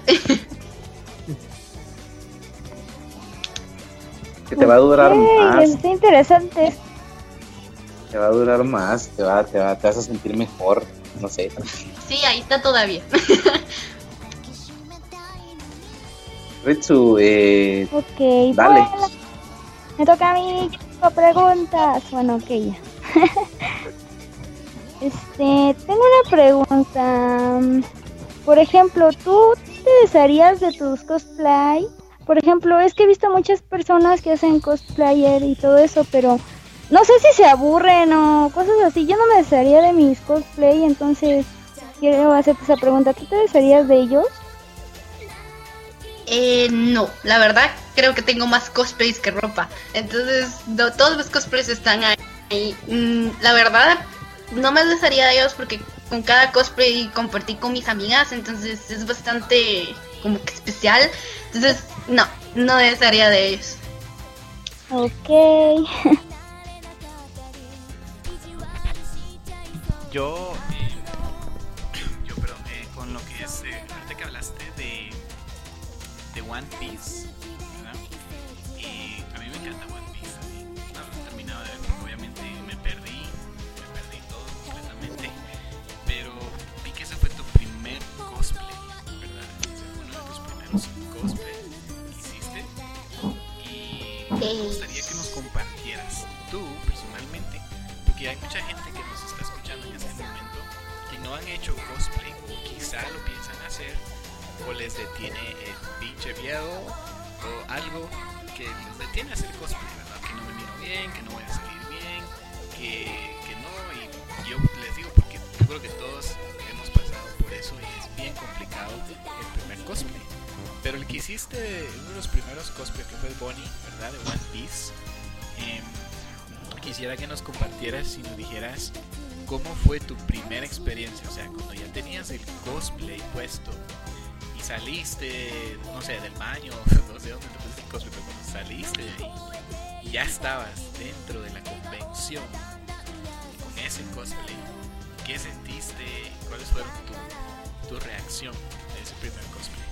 Que te va a durar Okay, más, está interesante. te va a durar más, te va, te va, te vas a sentir mejor, no sé. Sí, ahí está todavía. Ritsu, eh, Ok, dale. bueno, me toca a mí con preguntas. Bueno, ok, ya. Este, tengo una pregunta. Por ejemplo, ¿tú te desharías de tus cosplay? Por ejemplo, es que he visto muchas personas que hacen cosplayer y todo eso, pero no sé si se aburren o cosas así. Yo no me desharía de mis cosplay, entonces quiero hacerte esa pregunta. ¿Tú te desharías de ellos? Eh, no, la verdad creo que tengo más cosplays que ropa. Entonces, no, todos los cosplays están ahí. Mm, la verdad, no me desharía de ellos porque con cada cosplay compartí con mis amigas, entonces es bastante como que especial. Entonces, no, no me desharía de ellos. Ok. Yo, eh, yo perdón, eh, con lo que es, eh, ahorita que hablaste de, de One Piece, ¿verdad? Y a mí me encanta One Piece, a mí no lo he terminado de ver porque obviamente me perdí, me perdí todo completamente, pero vi que ese fue tu primer cosplay, ¿verdad? Ese fue uno de tus primeros cosplay que hiciste y me gustaría que nos compartieras tú personalmente, porque hay mucha gente que nos está escuchando en este momento que no han hecho cosplay o quizá lo piensan hacer o les detiene el pinche miedo o algo que los detiene a hacer cosplay, ¿verdad? Que no me miro bien, que no voy a salir bien, que, que no, y yo les digo porque yo creo que todos hemos pasado por eso y es bien complicado el primer cosplay. Pero el que hiciste, uno de los primeros cosplay que fue Bonnie, ¿verdad? De One Piece. Eh, quisiera que nos compartieras y nos dijeras cómo fue tu primera experiencia, o sea, cuando ya tenías el cosplay puesto y saliste, no sé, del baño, no sé dónde te pusiste el cosplay, pero cuando saliste de ahí y ya estabas dentro de la convención con ese cosplay, ¿qué sentiste? ¿Cuáles fueron tu, tu reacción de ese primer cosplay?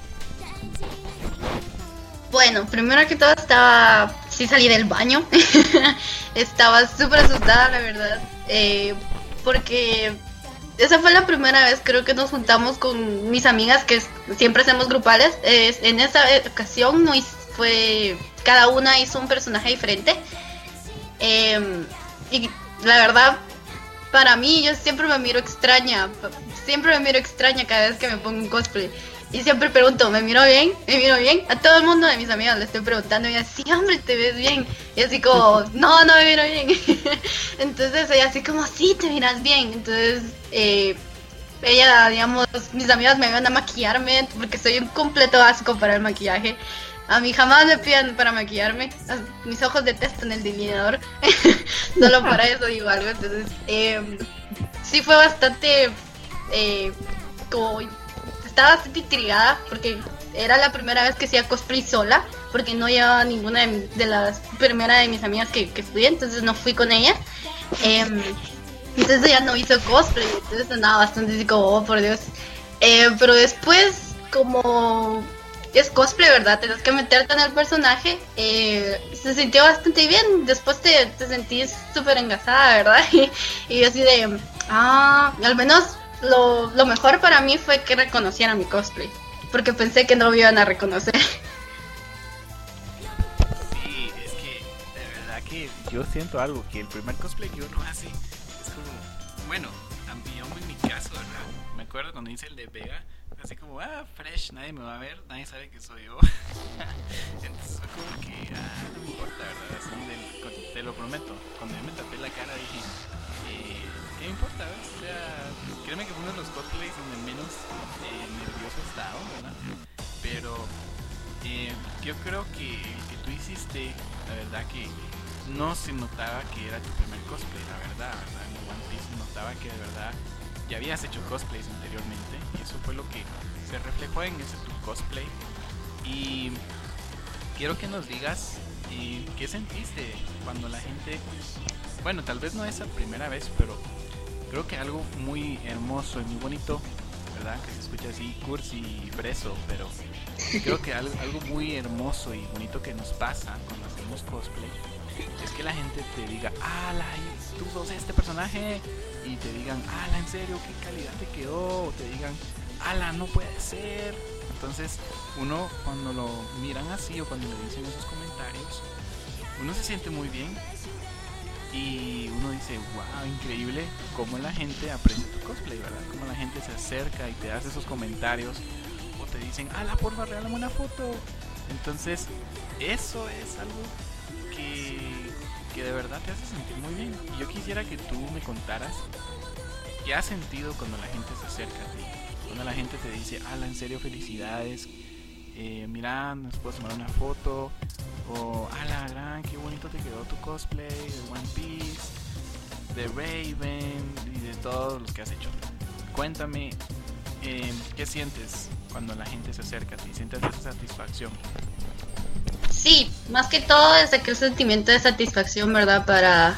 Bueno, primero que todo estaba, sí salí del baño, estaba súper asustada la verdad, eh, porque esa fue la primera vez creo que nos juntamos con mis amigas que siempre hacemos grupales. Eh, en esa ocasión no, fue, cada una hizo un personaje diferente. Eh, y la verdad, para mí, yo siempre me miro extraña, siempre me miro extraña cada vez que me pongo un cosplay. Y siempre pregunto, ¿me miro bien? ¿Me miro bien? A todo el mundo de mis amigas le estoy preguntando y así, hombre, ¿te ves bien? Y así como, no, no me miro bien. Entonces ella así como, sí, te miras bien. Entonces, eh, ella, digamos, mis amigas me van a maquillarme porque soy un completo asco para el maquillaje. A mí jamás me piden para maquillarme. Mis ojos detestan el delineador. Solo para eso digo algo. Entonces, eh, sí fue bastante, eh, como... Estaba bastante intrigada porque era la primera vez que hacía cosplay sola, porque no llevaba ninguna de, de las primeras de mis amigas que, que estudié, entonces no fui con ella. Eh, entonces ella no hizo cosplay, entonces andaba bastante así como, oh por Dios. Eh, pero después, como es cosplay, ¿verdad? Tienes que meterte en el personaje. Eh, se sintió bastante bien, después te, te sentís súper engasada, ¿verdad? Y, y yo así de, ah, al menos... Lo, lo mejor para mí fue que reconocieran mi cosplay, porque pensé que no me iban a reconocer. Sí, es que de verdad que yo siento algo, que el primer cosplay que uno hace es como, bueno, a mí, yo en mi caso, ¿verdad? Me acuerdo cuando hice el de Vega, así como, ah, fresh, nadie me va a ver, nadie sabe que soy yo. Entonces fue como que, ah, no me importa, ¿verdad? Así de, te lo prometo, cuando yo me tapé la cara dije, eh, ¿qué me importa? ¿Ves? O sea, créeme que fue uno de los cosplays donde menos eh, nervioso estaba, ¿verdad? Pero eh, yo creo que el que tú hiciste, la verdad que no se notaba que era tu primer cosplay, la verdad, ¿verdad? En One Piece se notaba que de verdad ya habías hecho cosplays anteriormente y eso fue lo que se reflejó en ese tu cosplay. Y quiero que nos digas eh, qué sentiste cuando la gente, bueno, tal vez no es la primera vez, pero creo que algo muy hermoso y muy bonito, ¿verdad? Que se escucha así cursi y freso, pero creo que algo, algo muy hermoso y bonito que nos pasa cuando hacemos cosplay es que la gente te diga, ala, tú sos este personaje, y te digan, ala, en serio, qué calidad te quedó, o te digan, ala, no puede ser. Entonces uno cuando lo miran así o cuando le dicen esos comentarios, uno se siente muy bien. Y uno dice, wow, increíble cómo la gente aprecia tu cosplay, ¿verdad? Cómo la gente se acerca y te hace esos comentarios o te dicen, ala, porfa, regálame una foto. Entonces, eso es algo que, que de verdad te hace sentir muy bien. Y yo quisiera que tú me contaras qué has sentido cuando la gente se acerca a ti. Cuando la gente te dice, ala, en serio, felicidades. Eh, mira, nos puedes tomar una foto. O, ala, gran, qué bonito te quedó tu cosplay de One Piece, de Raven y de todos los que has hecho. Cuéntame, eh, ¿qué sientes cuando la gente se acerca a ti? ¿Sientes esa satisfacción? Sí, más que todo es aquel sentimiento de satisfacción, ¿verdad? Para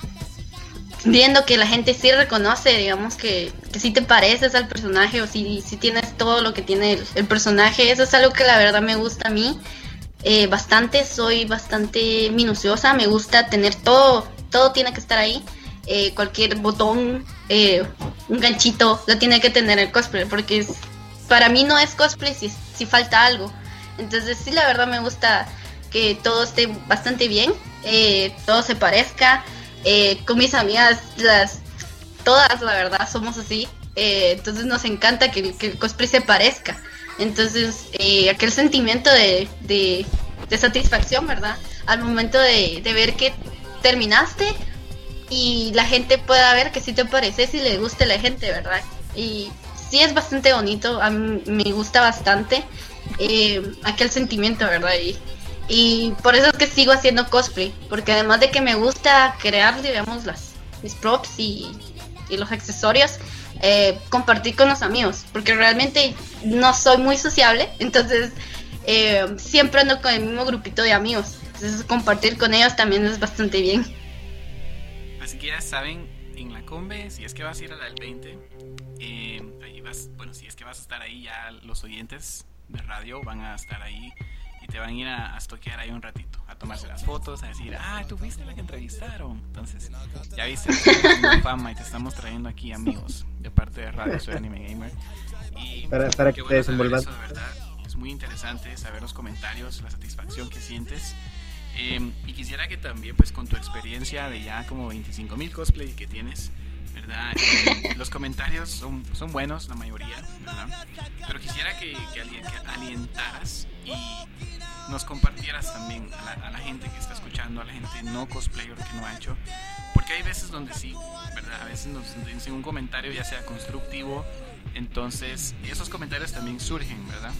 viendo que la gente sí reconoce, digamos, que, que sí te pareces al personaje o si, si tienes todo lo que tiene el, el personaje. Eso es algo que la verdad me gusta a mí. Eh, bastante, soy bastante minuciosa, me gusta tener todo, todo tiene que estar ahí, eh, cualquier botón, eh, un ganchito, lo tiene que tener el cosplay, porque es, para mí no es cosplay si, si falta algo. Entonces sí, la verdad me gusta que todo esté bastante bien, eh, todo se parezca, eh, con mis amigas, las todas la verdad somos así, eh, entonces nos encanta que, que el cosplay se parezca. Entonces, eh, aquel sentimiento de, de, de satisfacción, ¿verdad? Al momento de, de ver que terminaste y la gente pueda ver que sí te pareces y le guste a la gente, ¿verdad? Y sí es bastante bonito, a mí me gusta bastante eh, aquel sentimiento, ¿verdad? Y, y por eso es que sigo haciendo cosplay, porque además de que me gusta crear, digamos, las, mis props y, y los accesorios, Eh, compartir con los amigos, porque realmente no soy muy sociable, entonces eh, siempre ando con el mismo grupito de amigos, entonces compartir con ellos también es bastante bien. Así que ya saben, en la Combe, si es que vas a ir a la del veinte, eh, ahí vas, bueno, si es que vas a estar ahí, ya los oyentes de radio van a estar ahí y te van a ir a, a stalkear ahí un ratito, a tomarse las fotos, a decir, ah, tú fuiste la que entrevistaron. Entonces, ya viste, tenemos fama y te estamos trayendo aquí amigos de parte de Radio Soy Anime Gamer. Y para, para que bueno te desenvolvas. eso, de verdad, es muy interesante saber los comentarios, la satisfacción que sientes. Eh, y quisiera que también, pues con tu experiencia de ya como veinticinco mil cosplay que tienes, ¿verdad? Eh, los comentarios son, son buenos, la mayoría, ¿verdad? Pero quisiera que, que, alien, que alientaras y nos compartieras también a la, a la gente que está escuchando, a la gente no cosplayer que no ha hecho, porque hay veces donde sí, ¿verdad? A veces nos dicen un comentario ya sea constructivo, entonces esos comentarios también surgen, ¿verdad?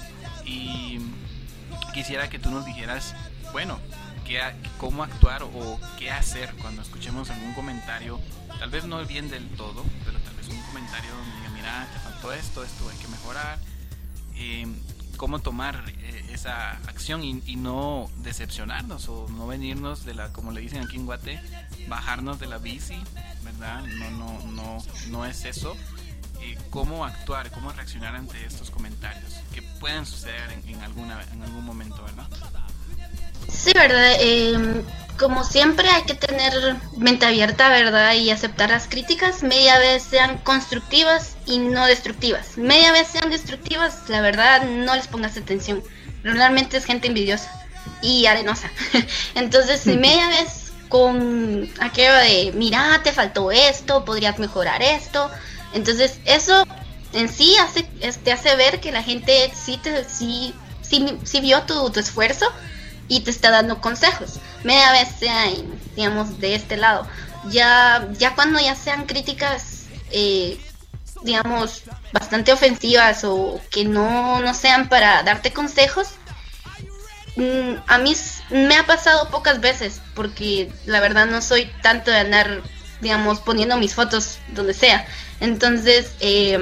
Y quisiera que tú nos dijeras, bueno, qué, cómo actuar o qué hacer cuando escuchemos algún comentario, tal vez no bien del todo, pero tal vez un comentario donde diga, mira, te faltó esto, esto hay que mejorar, eh, cómo tomar eh, esa acción y, y no decepcionarnos o no venirnos de la, como le dicen aquí en Guate, bajarnos de la bici, ¿verdad? No, no, no, no es eso. Eh, cómo actuar, cómo reaccionar ante estos comentarios que pueden suceder en, en, alguna, en algún momento, ¿verdad? Sí, verdad. Eh, como siempre hay que tener mente abierta, ¿verdad? Y aceptar las críticas, media vez sean constructivas y no destructivas. Media vez sean destructivas, la verdad no les pongas atención. Realmente es gente envidiosa y arenosa. Entonces, si media vez con aquello de, mira, te faltó esto, podrías mejorar esto. Entonces, eso en sí hace, te hace ver que la gente sí, te, sí, sí, sí vio tu, tu esfuerzo y te está dando consejos. Media vez sea, digamos, de este lado. Ya, ya cuando ya sean críticas, eh, digamos, bastante ofensivas o que no, no sean para darte consejos, mmm, a mí me ha pasado pocas veces, porque la verdad no soy tanto de andar, digamos, poniendo mis fotos donde sea. Entonces, eh,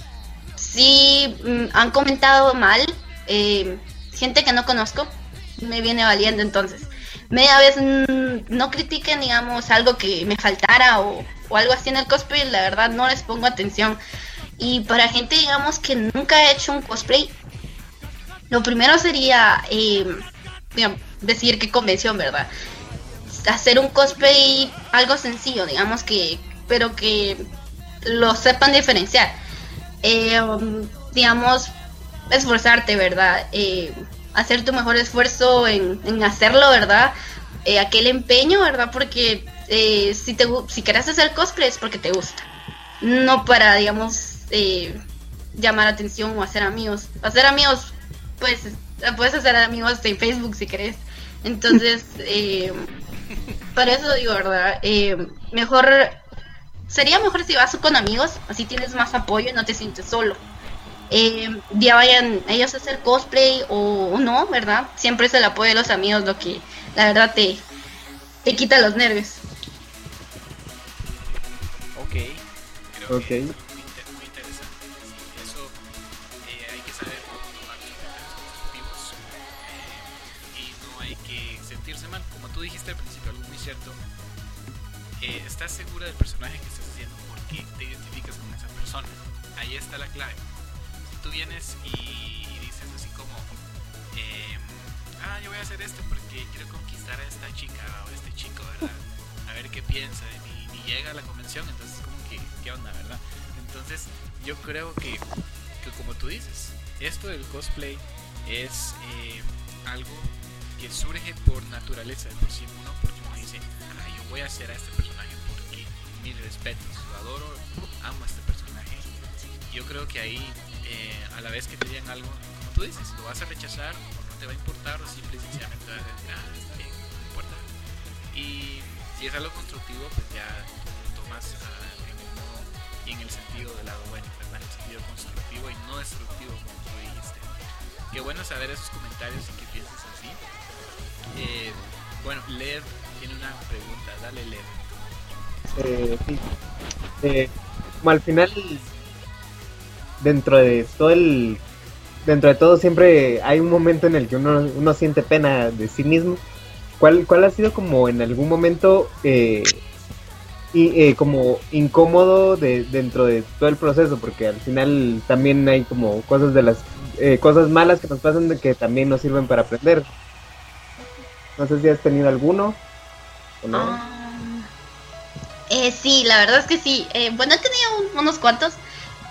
sí mmm, han comentado mal, eh, gente que no conozco, me viene valiendo. Entonces, media vez mmm, no critiquen, digamos, algo que me faltara o, o algo así en el cosplay, la verdad no les pongo atención. Y para gente, digamos, que nunca ha hecho un cosplay, lo primero sería eh, digamos, decir qué convención, ¿verdad? Hacer un cosplay algo sencillo, digamos que, pero que lo sepan diferenciar. Eh, um, digamos, esforzarte, ¿verdad? Eh, hacer tu mejor esfuerzo en, en hacerlo, ¿verdad? Eh, aquel empeño, ¿verdad? Porque eh, si te si querés hacer cosplay es porque te gusta, no para, digamos, eh, llamar atención o hacer amigos. Hacer amigos, pues, puedes hacer amigos en Facebook si querés. Entonces, eh, para eso digo, ¿verdad? Eh, mejor, sería mejor si vas con amigos, así tienes más apoyo y no te sientes solo. Eh, ya vayan ellos a hacer cosplay o, o no, ¿verdad? Siempre es el apoyo de los amigos lo que, la verdad, te, te quita los nervios. Ok, creo Ok. que es muy, inter- muy interesante. Sí, eso eh, hay que saber tomar los comentarios constructivos eh, y no hay que sentirse mal. Como tú dijiste al principio, algo muy cierto. Eh, estás segura del personaje que estás haciendo porque te identificas con esa persona. Ahí está la clave. Si tú vienes y, y dices así como, eh, ah, yo voy a hacer esto porque quiero conquistar a esta chica o a este chico, ¿verdad? A ver qué piensa de mí. Y llega a la convención, entonces como que, ¿qué onda, verdad? Entonces yo creo que, que como tú dices, esto del cosplay es eh, algo que surge por naturaleza de por sí uno, porque uno dice, ah, yo voy a hacer a este personaje porque mis respetos, lo adoro, amo a este personaje. Yo creo que ahí, eh, a la vez que te digan algo, como tú dices, lo vas a rechazar o no te va a importar o simple y sencillamente vas a decir, ah, está bien, no importa. Y si es algo constructivo, pues ya lo tomas uh, en el modo y en el sentido del lado bueno, ¿verdad? En el sentido constructivo y no destructivo, como tú dijiste. Qué bueno saber esos comentarios y que pienses así. Eh, bueno, Lev tiene una pregunta, dale Lev. Eh, sí. Eh, como al final, dentro de todo el, dentro de todo siempre hay un momento en el que uno, uno siente pena de sí mismo. ¿Cuál, cuál ha sido como en algún momento eh, y, eh, como incómodo de, dentro de todo el proceso? Porque al final también hay como cosas de las eh, cosas malas que nos pasan de que también nos sirven para aprender. No sé si has tenido alguno o no. Ah, eh, sí, la verdad es que sí. Eh, bueno, he tenido un- unos cuantos.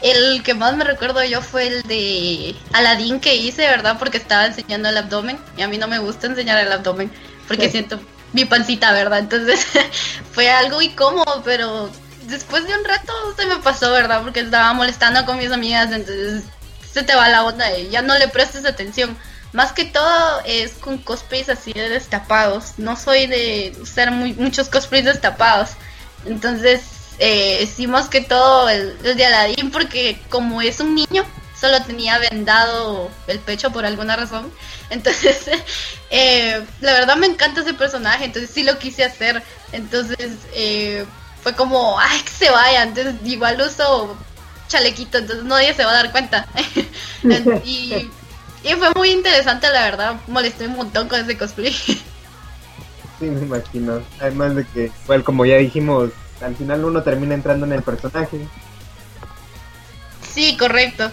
el que más me recuerdo yo fue el de Aladdin que hice, ¿verdad? Porque estaba enseñando el abdomen y a mí no me gusta enseñar el abdomen porque siento mi pancita, ¿verdad? Entonces fue algo incómodo, pero después de un rato se me pasó, ¿verdad? Porque estaba molestando con mis amigas, entonces se te va la onda y ya no le prestes atención. Más que todo es con cosplays así de destapados. No soy de usar muy, muchos cosplays destapados. Entonces, eh, sí, más que todo el, el de Aladdin, porque como es un niño, solo tenía vendado el pecho por alguna razón. Entonces, eh, la verdad me encanta ese personaje, entonces sí lo quise hacer. Entonces, eh, fue como, ay, que se vaya. Entonces, igual uso chalequito, entonces nadie se va a dar cuenta. y... Y fue muy interesante, la verdad. Molesté un montón con ese cosplay. Sí, me imagino. Además de que, igual como ya dijimos, al final uno termina entrando en el personaje. Sí, correcto.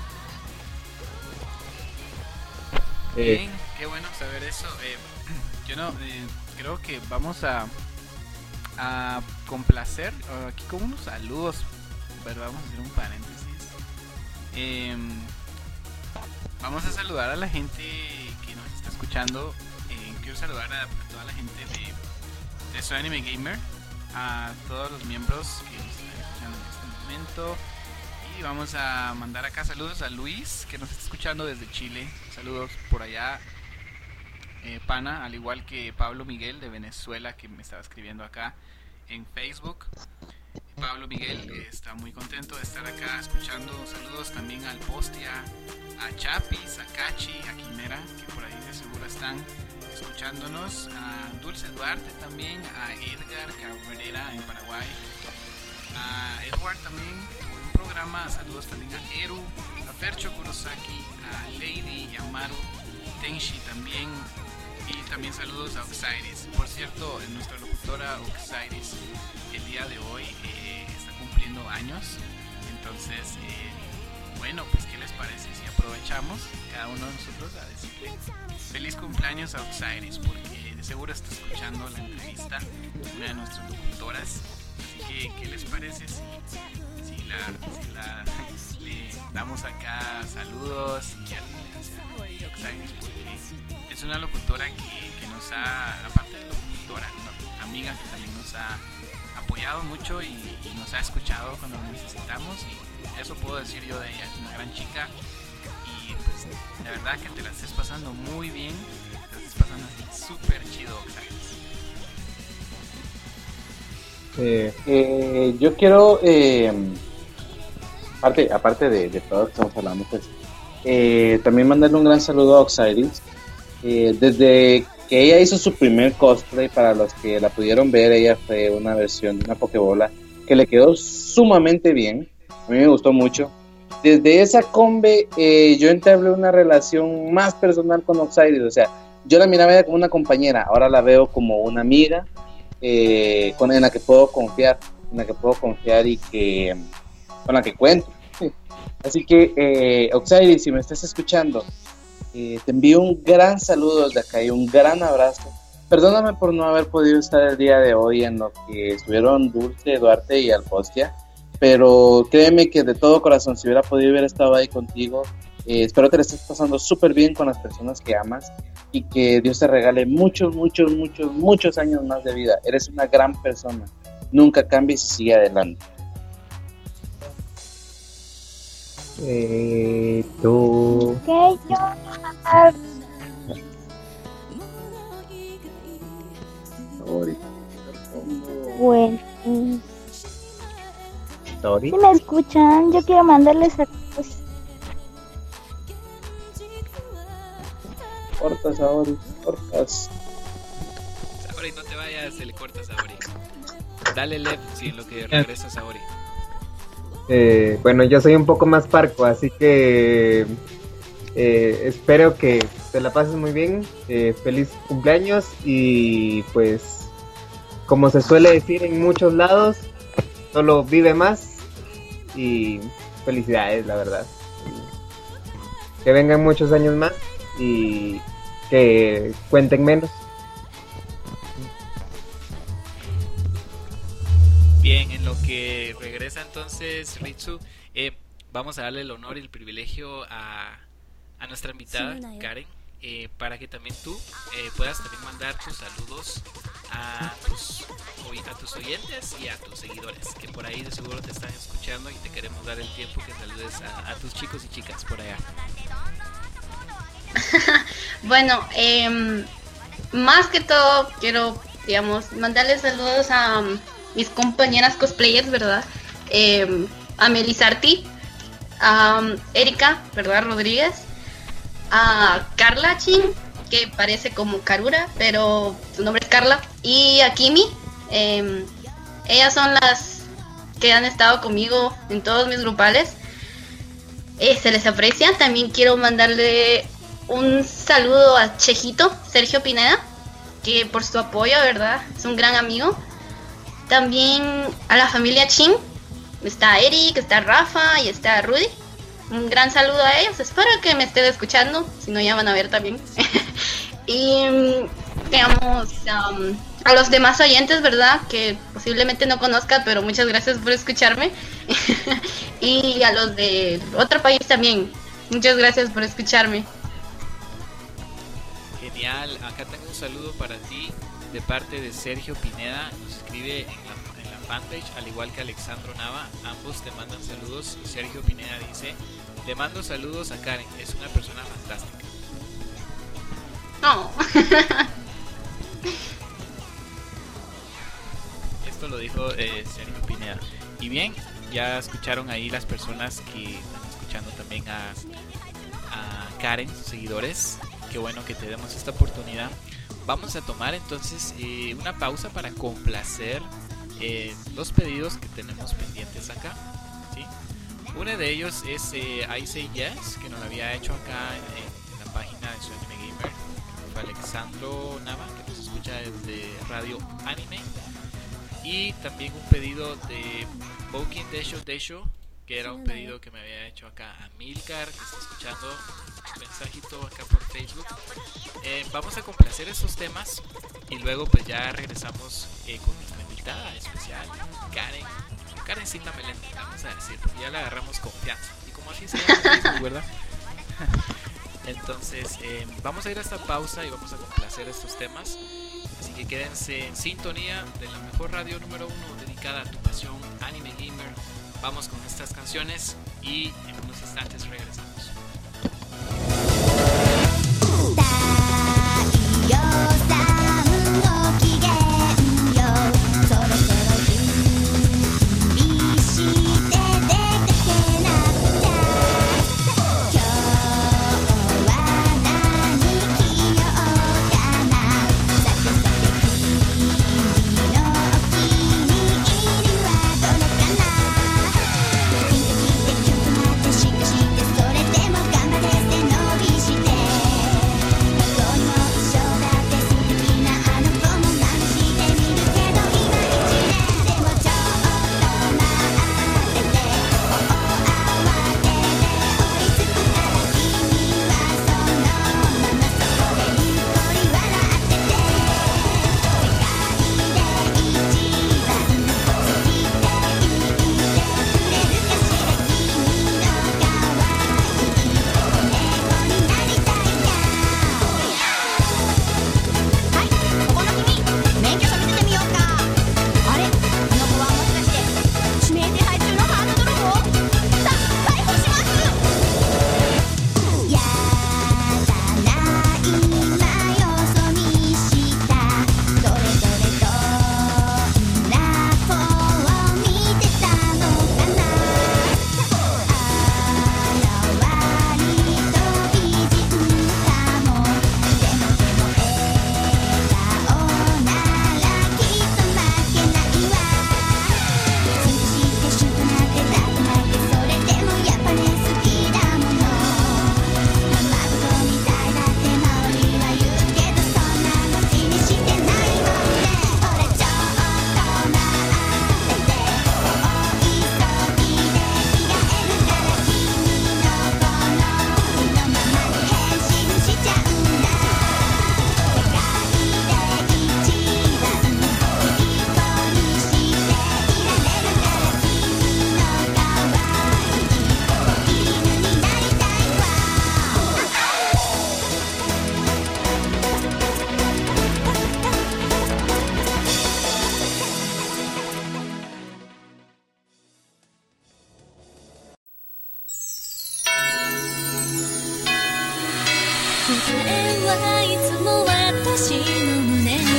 Eh, Bien, qué bueno saber eso. Eh, yo no, eh, creo que vamos a, a complacer uh, aquí con unos saludos, pero vamos a hacer un paréntesis. Eh, Vamos a saludar a la gente que nos está escuchando. Eh, quiero saludar a, a toda la gente de, de Soy Anime Gamer, a todos los miembros que nos están escuchando en este momento. Y vamos a mandar acá saludos a Luis, que nos está escuchando desde Chile. Saludos por allá, eh, pana, al igual que Pablo Miguel de Venezuela, que me estaba escribiendo acá en Facebook. Pablo Miguel eh, está muy contento de estar acá escuchando. Saludos también al Postia, a Chapis, a Cachi, a Quimera, que por ahí de seguro están escuchándonos, a Dulce Duarte también, a Edgar Cabrera en Paraguay, a Edward también, por un programa. Saludos también a Eru, a Fercho Kurosaki, a Lady Yamaru, Tenshi también, y también saludos a Oxiris. Por cierto, nuestra locutora Oxiris el día de hoy eh, está cumpliendo años, entonces eh, bueno, pues qué les parece si aprovechamos cada uno de nosotros a decirle feliz cumpleaños a Oxiris, porque de seguro está escuchando la entrevista, una de nuestras locutoras. Así que qué les parece si, si, la, si la, le damos acá saludos y le hace algo ahí a Oxiris, porque es una locutora que, que nos ha, aparte de locutora, una amiga que también nos ha apoyado mucho y, y nos ha escuchado cuando lo necesitamos, y eso puedo decir yo de ella. Es una gran chica y pues la verdad que te la estés pasando muy bien, te la estés pasando así súper chido, Oxiris. eh, Eh, yo quiero, eh, aparte, aparte de, de todo lo que estamos hablando, pues, eh, también mandarle un gran saludo a Oxiris. Eh, desde que ella hizo su primer cosplay, para los que la pudieron ver, ella fue una versión de una Pokébola que le quedó sumamente bien. A mí me gustó mucho. Desde esa combe, eh, yo entablé una relación más personal con Oxiris. O sea, yo la miraba ella como una compañera, ahora la veo como una amiga, eh, con, en la que puedo confiar, en la que puedo confiar y que con la que cuento. Así que, eh, Oxiris, si me estás escuchando, eh, te envío un gran saludo desde acá y un gran abrazo. Perdóname por no haber podido estar el día de hoy en lo que estuvieron Dulce, Duarte y Alpostia, pero créeme que de todo corazón, si hubiera podido haber estado ahí contigo, eh, espero que te estés pasando súper bien con las personas que amas y que Dios te regale muchos, muchos, muchos, muchos años más de vida. Eres una gran persona, nunca cambies y sigue adelante. eh, tú... Que yo... Bueno, Tori. si me escuchan, yo quiero mandarles a... Cortas, Saori, cortas. Saori, no te vayas, se le corta Saori. Dale left si lo que regresa Saori. Eh, bueno, yo soy un poco más parco, así que eh, espero que te la pases muy bien. Eh, feliz cumpleaños y pues, como se suele decir en muchos lados, solo vive más y felicidades, la verdad. Que vengan muchos años más y que cuenten menos. Bien, en lo que regresa entonces Ritsu, eh, vamos a darle el honor y el privilegio a, a nuestra invitada Karen, eh, para que también tú eh, puedas también mandar tus saludos a tus, a tus oyentes y a tus seguidores, que por ahí de seguro te están escuchando y te queremos dar el tiempo que saludes a, a tus chicos y chicas por allá. Bueno, eh, más que todo quiero, digamos, mandarles saludos a um, mis compañeras cosplayers, ¿verdad? Eh, a Melisarti, a um, Erika, ¿verdad? Rodríguez, a Carla Chin, que parece como Karura, pero su nombre es Carla, y a Kimi. Eh, ellas son las que han estado conmigo en todos mis grupales. Eh, se les aprecia. También quiero mandarle un saludo a Chejito, Sergio Pineda, que por su apoyo, ¿verdad? Es un gran amigo. También a la familia Chin. Está Eric, está Rafa y está Rudy. Un gran saludo a ellos. Espero que me estén escuchando. Si no, ya van a ver también. Y digamos, um, a los demás oyentes, ¿verdad? Que posiblemente no conozcan, pero muchas gracias por escucharme. Y a los de otro país también. Muchas gracias por escucharme. Genial, acá tengo un saludo para ti de parte de Sergio Pineda, nos escribe en la, en la fanpage, al igual que Alexandro Nava, ambos te mandan saludos. Sergio Pineda dice, le mando saludos a Karen, es una persona fantástica. No. Esto lo dijo eh, Sergio Pineda. Y bien, ya escucharon ahí las personas que están escuchando también a, a Karen, sus seguidores. Qué bueno que te demos esta oportunidad. Vamos a tomar entonces eh, una pausa para complacer eh, los pedidos que tenemos pendientes acá, ¿sí? Uno de ellos es eh, I Say Yes, que nos lo había hecho acá en, en la página de Soy Anime Gamer. Fue Alexandro Nava, que nos escucha desde Radio Anime. Y también un pedido de Bokin Desho Desho, que era un pedido que me había hecho acá a Milcar, que está escuchando un mensajito acá por Facebook. Eh, vamos a complacer esos temas y luego pues ya regresamos eh, con nuestra invitada especial, Karen. Karen sin la melena, vamos a decir, porque ya le agarramos confianza. Y como así se llama Facebook, ¿verdad? Entonces eh, vamos a ir a esta pausa y vamos a complacer estos temas. Así que quédense en sintonía de la mejor radio número uno dedicada a tu pasión Anime Gamer. Vamos con estas canciones y en unos instantes regresamos. 「それはいつも私の胸に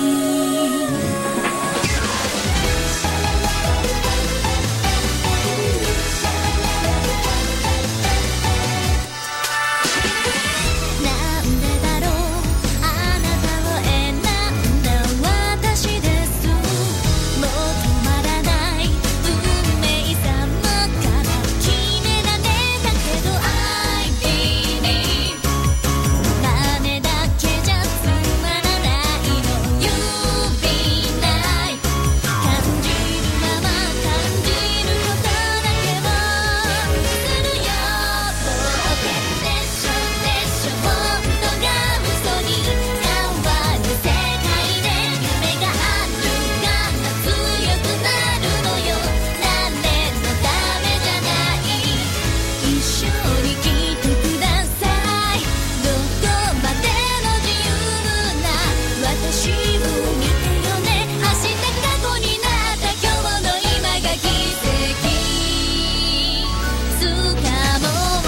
なんでだろうあなたを選んだ私ですもう止まらない運命様から決められたけど I believe 真似だけじゃつまらないの You be nice 感じるまま感じることだけをするよでしょでしょ本当が嘘に変わる世界で夢があるから強くなるのよ誰のためじゃない一緒に来てくださいどこまでも自由な私を見てよね明日過去になった今日の今が奇跡つかもう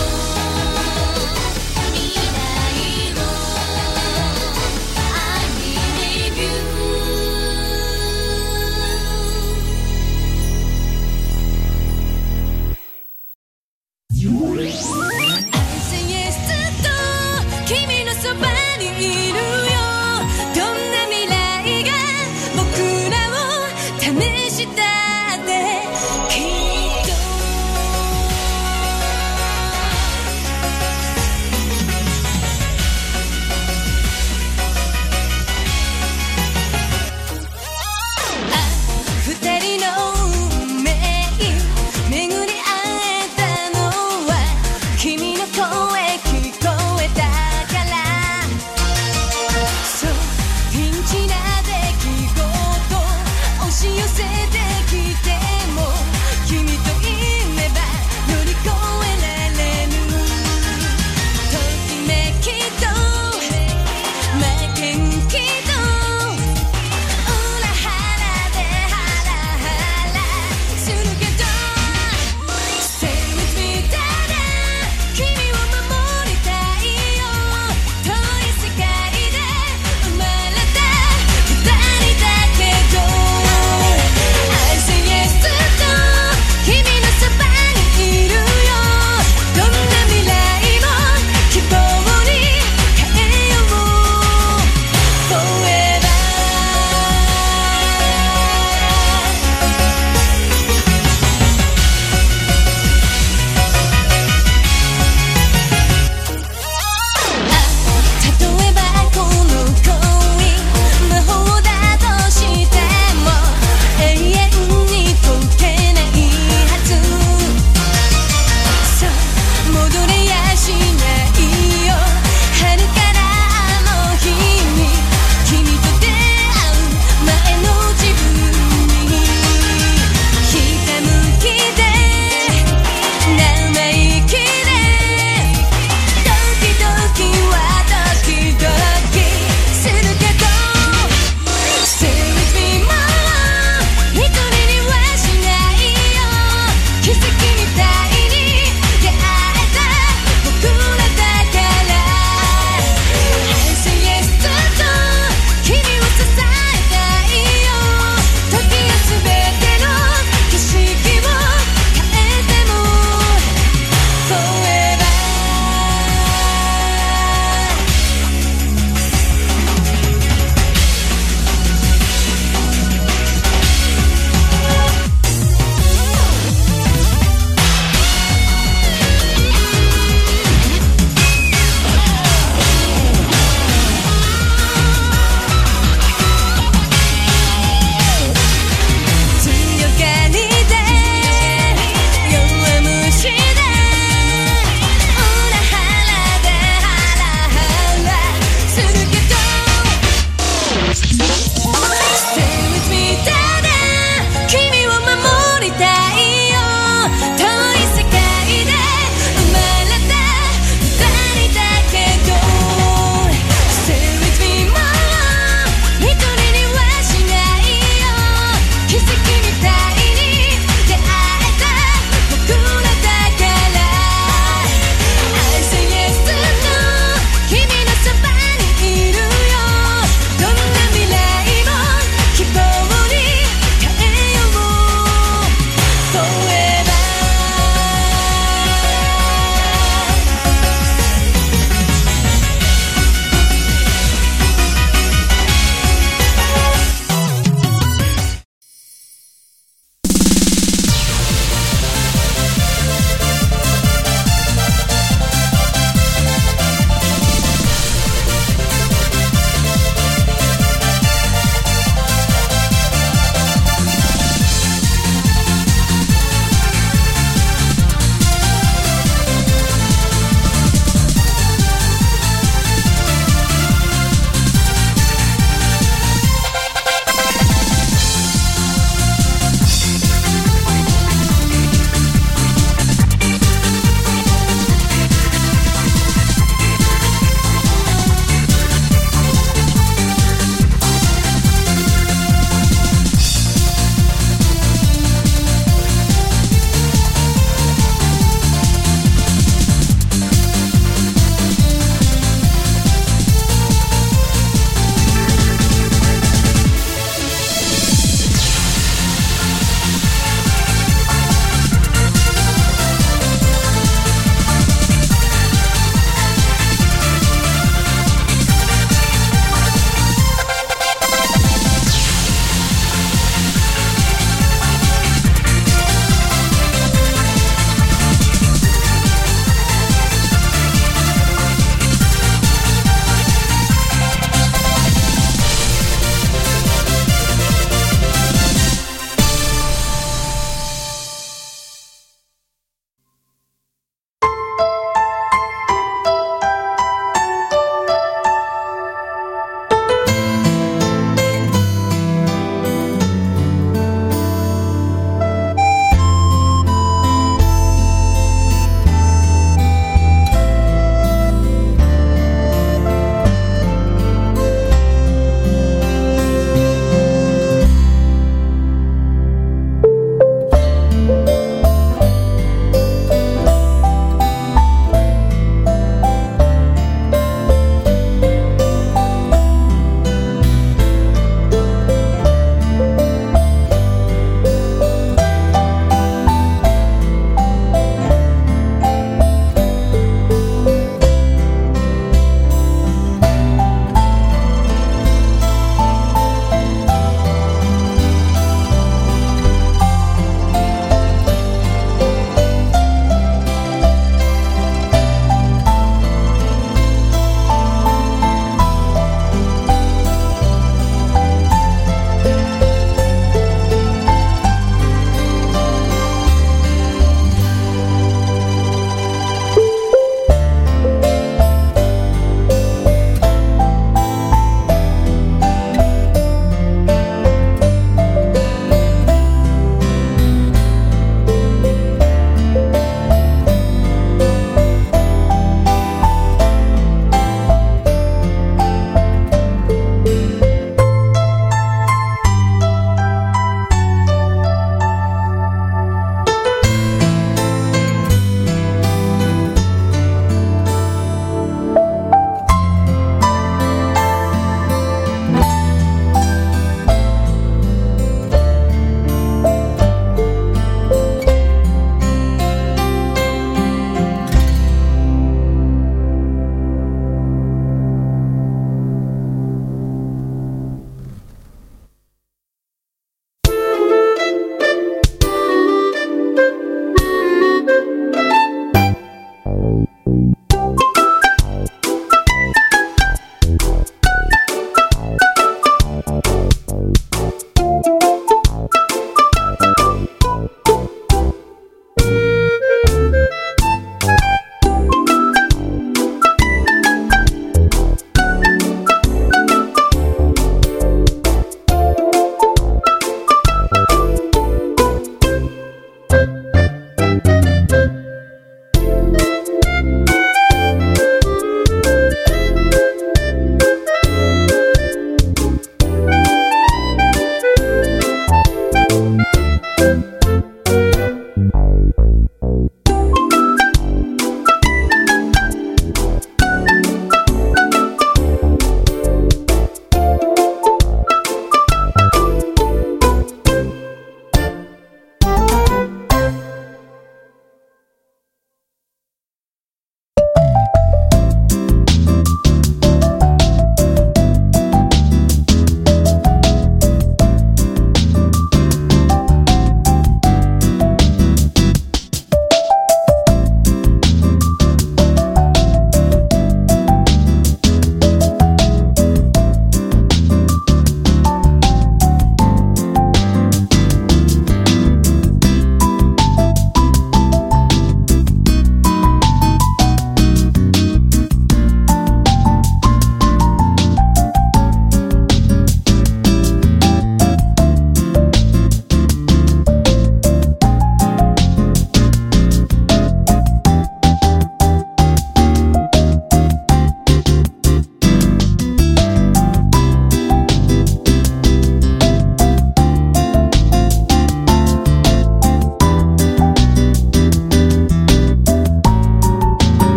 未来を I believe you I say yes ずっと君のそばにいるよどんな未来が僕らを試したってきっと二人の運命巡り会えたのは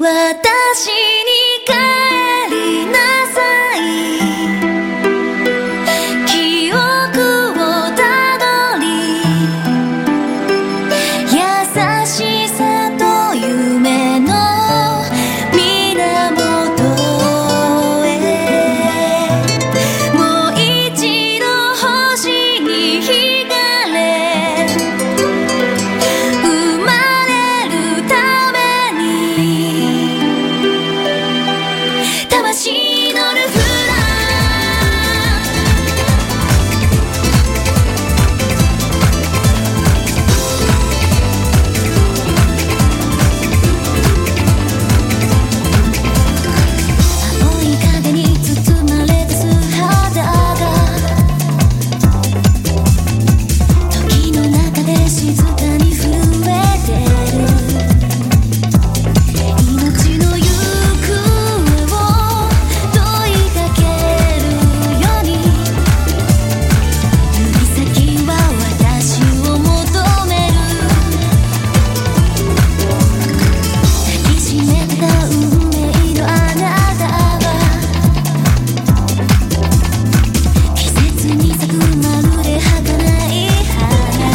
私に帰りなさい記憶をたどり優しさと夢の源へもう一度星に惹かれ生まれるために魂のルフラ青い影に包まれた素肌が時の中で静かに震えてる命の行方を問いかけるように指先は私を求める抱きしめてた運命のあなたは季節に咲くまるで儚い花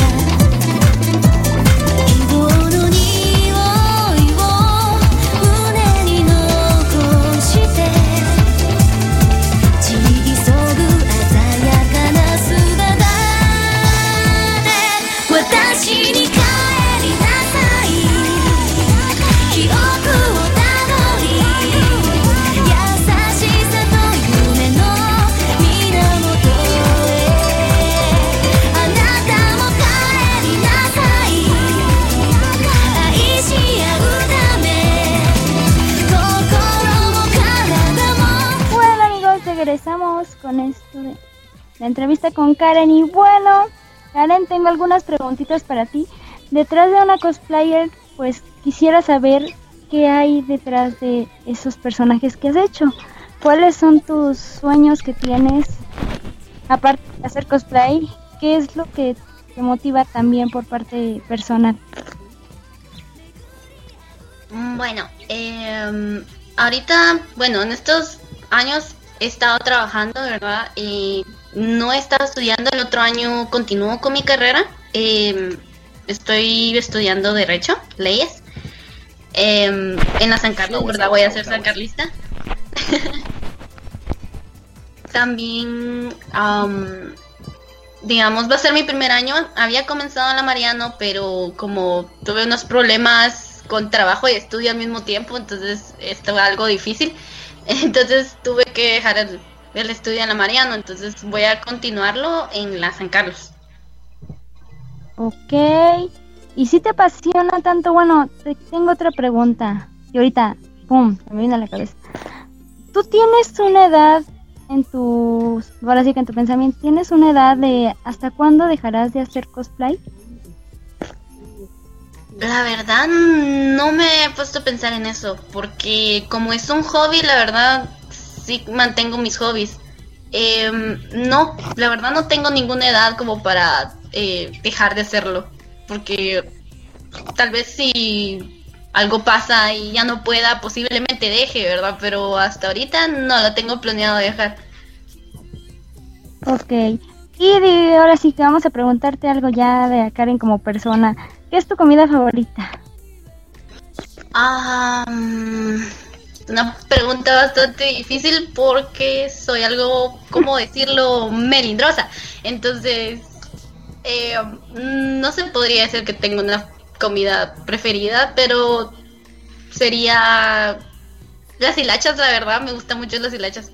希望の匂いを胸に残して散り急ぐ鮮やかな姿で私に帰りなさい記憶をたどり優しさと夢の源へあなたも帰りなさい愛し合うため心も体も Bueno amigos, regresamos con esto de la entrevista con Karen. Y bueno, Karen, tengo algunas preguntitas para ti. Detrás de una cosplayer, pues quisiera saber qué hay detrás de esos personajes que has hecho. ¿Cuáles son tus sueños que tienes aparte de hacer cosplay? ¿Qué es lo que te motiva también por parte personal? Bueno, eh, ahorita, bueno, en estos años he estado trabajando, ¿verdad? Y no he estado estudiando, el otro año continúo con mi carrera. Eh, estoy estudiando Derecho, Leyes, eh, en la San Carlos, ¿verdad? Voy a ser San Carlista. También, um, digamos, va a ser mi primer año. Había comenzado en la Mariano, pero como tuve unos problemas con trabajo y estudio al mismo tiempo, entonces estaba algo difícil. Entonces tuve que dejar el, el estudio en la Mariano, entonces voy a continuarlo en la San Carlos. Ok. ¿Y si te apasiona tanto? Bueno, te tengo otra pregunta. Y ahorita, pum, me viene a la cabeza. ¿Tú tienes una edad en tu, ahora sí que en tu pensamiento, tienes una edad de hasta cuándo dejarás de hacer cosplay? La verdad no me he puesto a pensar en eso, porque como es un hobby, la verdad sí mantengo mis hobbies. Eh, no, la verdad no tengo ninguna edad como para eh, dejar de hacerlo, porque tal vez si algo pasa y ya no pueda, posiblemente deje, ¿verdad? Pero hasta ahorita no lo tengo planeado dejar. Ok. Y de, ahora sí que vamos a preguntarte algo ya de Karen como persona. ¿Qué es tu comida favorita? Ah, um, una pregunta bastante difícil porque soy algo, ¿cómo decirlo?, melindrosa. Entonces, eh, no se podría decir que tengo una comida preferida, pero sería las hilachas, la verdad, me gustan mucho las hilachas.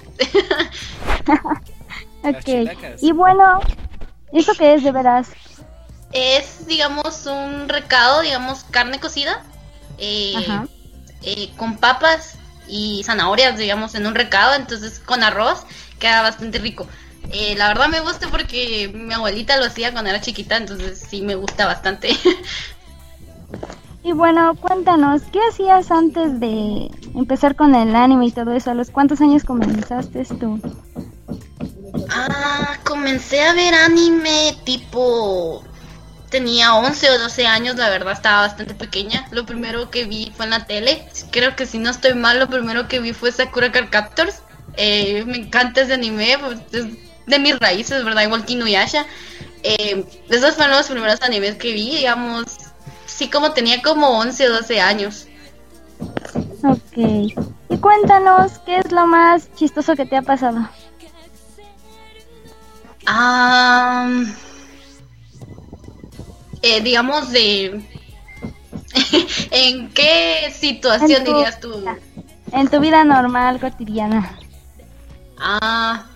Ok, y bueno, ¿eso qué es de veras? Es, digamos, un recado, digamos, carne cocida, eh, eh, con papas y zanahorias, digamos, en un recado, entonces con arroz, queda bastante rico. Eh, la verdad me gusta porque mi abuelita lo hacía cuando era chiquita, entonces sí me gusta bastante. Y bueno, cuéntanos, ¿qué hacías antes de empezar con el anime y todo eso? ¿A los cuántos años comenzaste tú? Ah, comencé a ver anime tipo tenía once o doce años, la verdad estaba bastante pequeña. Lo primero que vi fue en la tele. Creo que si no estoy mal, lo primero que vi fue Sakura Card Captors. Eh, me encanta ese anime, pues, es de mis raíces, ¿verdad? Igual que Inuyasha. Eh, esos fueron los primeros animes que vi, digamos, sí, como tenía como once o doce años. Ok. Y cuéntanos, ¿qué es lo más chistoso que te ha pasado? Ah, eh, digamos de... ¿En qué situación En tu- dirías tú? En tu vida normal, cotidiana. Ah,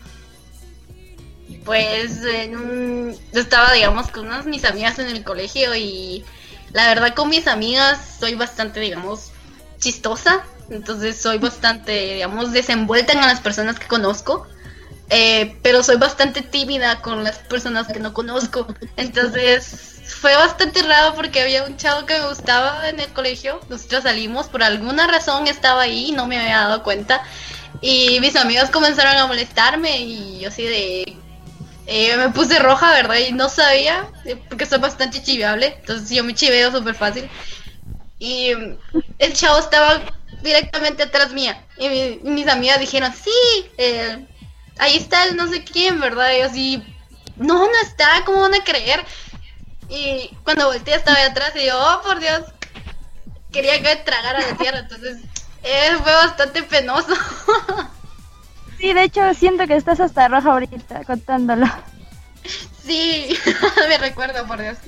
pues en un... yo estaba, digamos, con unas mis amigas en el colegio y la verdad con mis amigas soy bastante, digamos, chistosa. Entonces soy bastante, digamos, desenvuelta en las personas que conozco. Eh, pero soy bastante tímida con las personas que no conozco. Entonces fue bastante raro porque había un chavo que me gustaba en el colegio. Nosotros salimos, por alguna razón estaba ahí y no me había dado cuenta. Y mis amigos comenzaron a molestarme y yo así de... Eh, me puse roja, ¿verdad? Y no sabía, eh, porque soy bastante chiviable. Entonces yo me chiveo súper fácil. Y el chavo estaba directamente atrás mía. Y, mi, y mis amigas dijeron, sí, eh, ahí está el no sé quién, ¿verdad? Y yo así, no, no está, ¿cómo van a creer? Y cuando volteé estaba ahí atrás y yo, oh, por Dios, quería que me tragara la tierra. Entonces eh, fue bastante penoso. Sí, de hecho siento que estás hasta roja ahorita contándolo. Sí, me recuerdo, por Dios.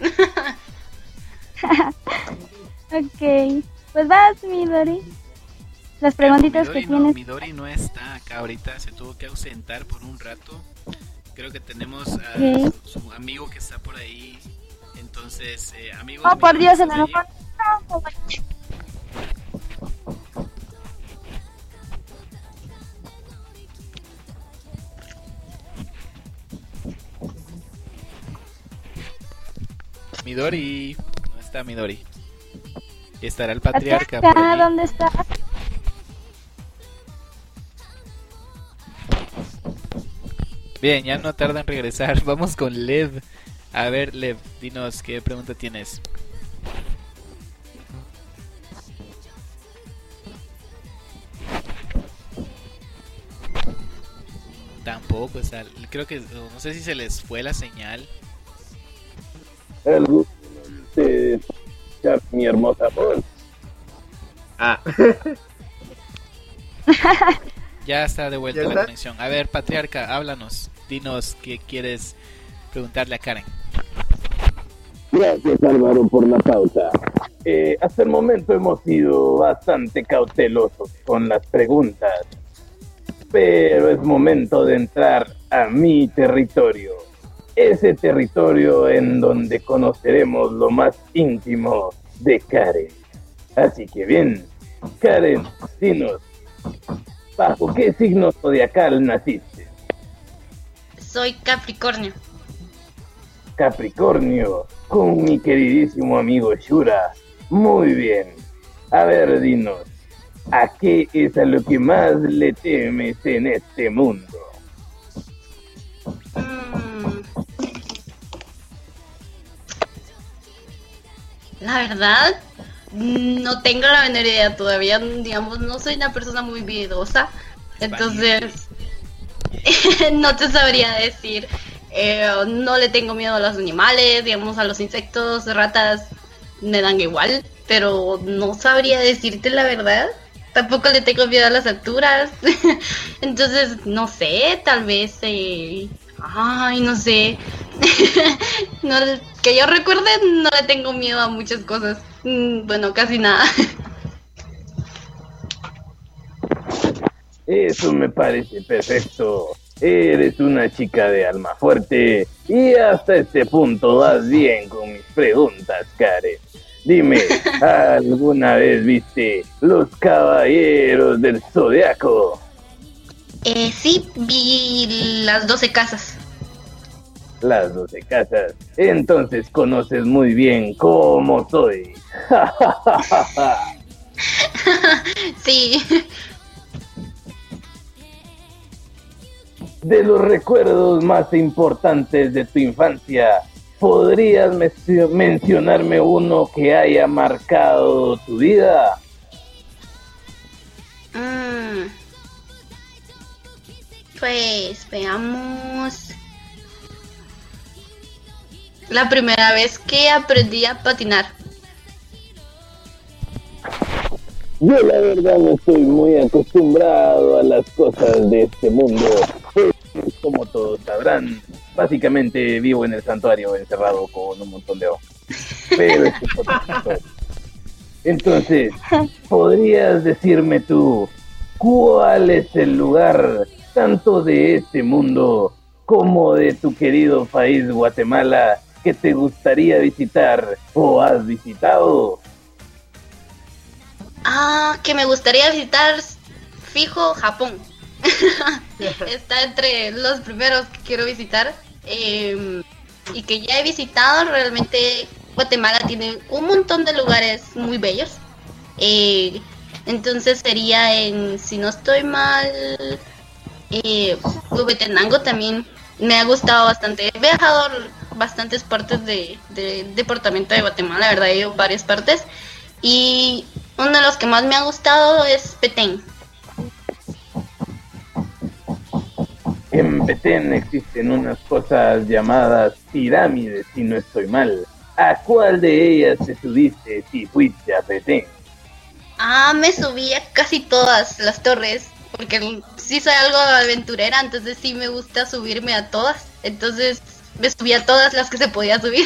Ok, pues vas, Midori. Las preguntitas Midori que no, tienes. Midori no está acá ahorita, se tuvo que ausentar por un rato. Creo que tenemos a Ok. su, su amigo que está por ahí. Entonces, eh, amigos. Oh, por Midori, Dios, se ¿estás me ahí? enojó. Midori, no está Midori. Estará el patriarca por Patriarca, allí. ¿dónde estás? Bien, ya no tarda en regresar. Vamos con Lev. A ver, Lev, dinos qué pregunta tienes. Tampoco, o sea, creo que no sé si se les fue la señal. El gusto de escuchar mi hermosa voz. Ah, Ya está de vuelta ¿Ya la está? conexión. A ver, patriarca, háblanos. Dinos qué quieres preguntarle a Karen. Gracias, Álvaro, por la pausa. Eh, hasta el momento hemos sido bastante cautelosos con las preguntas, pero es momento de entrar a mi territorio. Ese territorio en donde conoceremos lo más íntimo de Karen. Así que bien, Karen, dinos, ¿bajo qué signo zodiacal naciste? Soy Capricornio. Capricornio, con mi queridísimo amigo Shura. Muy bien. A ver, dinos, ¿a qué es a lo que más le temes en este mundo? Mm. La verdad, no tengo la menor idea todavía. Digamos, no soy una persona muy miedosa. Entonces, no te sabría decir. Eh, no le tengo miedo a los animales, digamos, a los insectos, ratas, me dan igual. Pero no sabría decirte la verdad. Tampoco le tengo miedo a las alturas. Entonces, no sé, tal vez... Eh... Ay, no sé. No, que yo recuerde, no le tengo miedo a muchas cosas. Mm, Bueno, casi nada. Eso me parece perfecto. Eres una chica de alma fuerte y hasta este punto vas bien con mis preguntas, Karen. Dime, ¿alguna vez viste Los Caballeros del Zodiaco? Eh, sí, vi las doce casas. Las doce casas. Entonces conoces muy bien cómo soy. Sí. De los recuerdos más importantes de tu infancia, ¿podrías mencio- mencionarme uno que haya marcado tu vida? Mm, pues veamos. La primera vez que aprendí a patinar. Yo la verdad no estoy muy acostumbrado a las cosas de este mundo. Pues, como todos sabrán, básicamente vivo en el santuario encerrado con un montón de ojos. Pero esto es otra historia. Entonces, ¿podrías decirme tú cuál es el lugar tanto de este mundo como de tu querido país Guatemala que te gustaría visitar o has visitado? Ah, que me gustaría visitar, fijo, Japón. Está entre los primeros que quiero visitar. Eh, y que ya he visitado. Realmente Guatemala tiene un montón de lugares muy bellos. Eh, entonces sería en, si no estoy mal, eh, Huehuetenango también me ha gustado bastante. He viajado a bastantes partes de, de, del departamento de Guatemala, la verdad, he ido a varias partes. Y uno de los que más me ha gustado es Petén. En Petén existen unas cosas llamadas pirámides, si no estoy mal. ¿A cuál de ellas te subiste si fuiste a Petén? Ah, me subí a casi todas las torres, porque sí soy algo aventurera, entonces sí me gusta subirme a todas. Entonces me subí a todas las que se podía subir.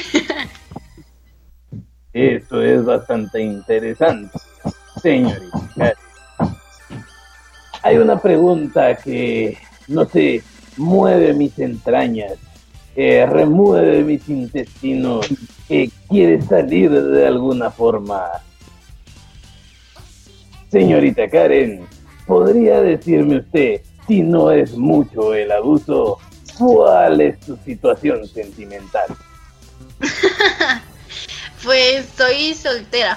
Eso es bastante interesante, señorita. Hay una pregunta que, no sé, mueve mis entrañas, eh, remueve mis intestinos, que quiere salir de alguna forma. Señorita Karen, ¿podría decirme usted, si no es mucho el abuso, cuál es su situación sentimental? Pues soy soltera.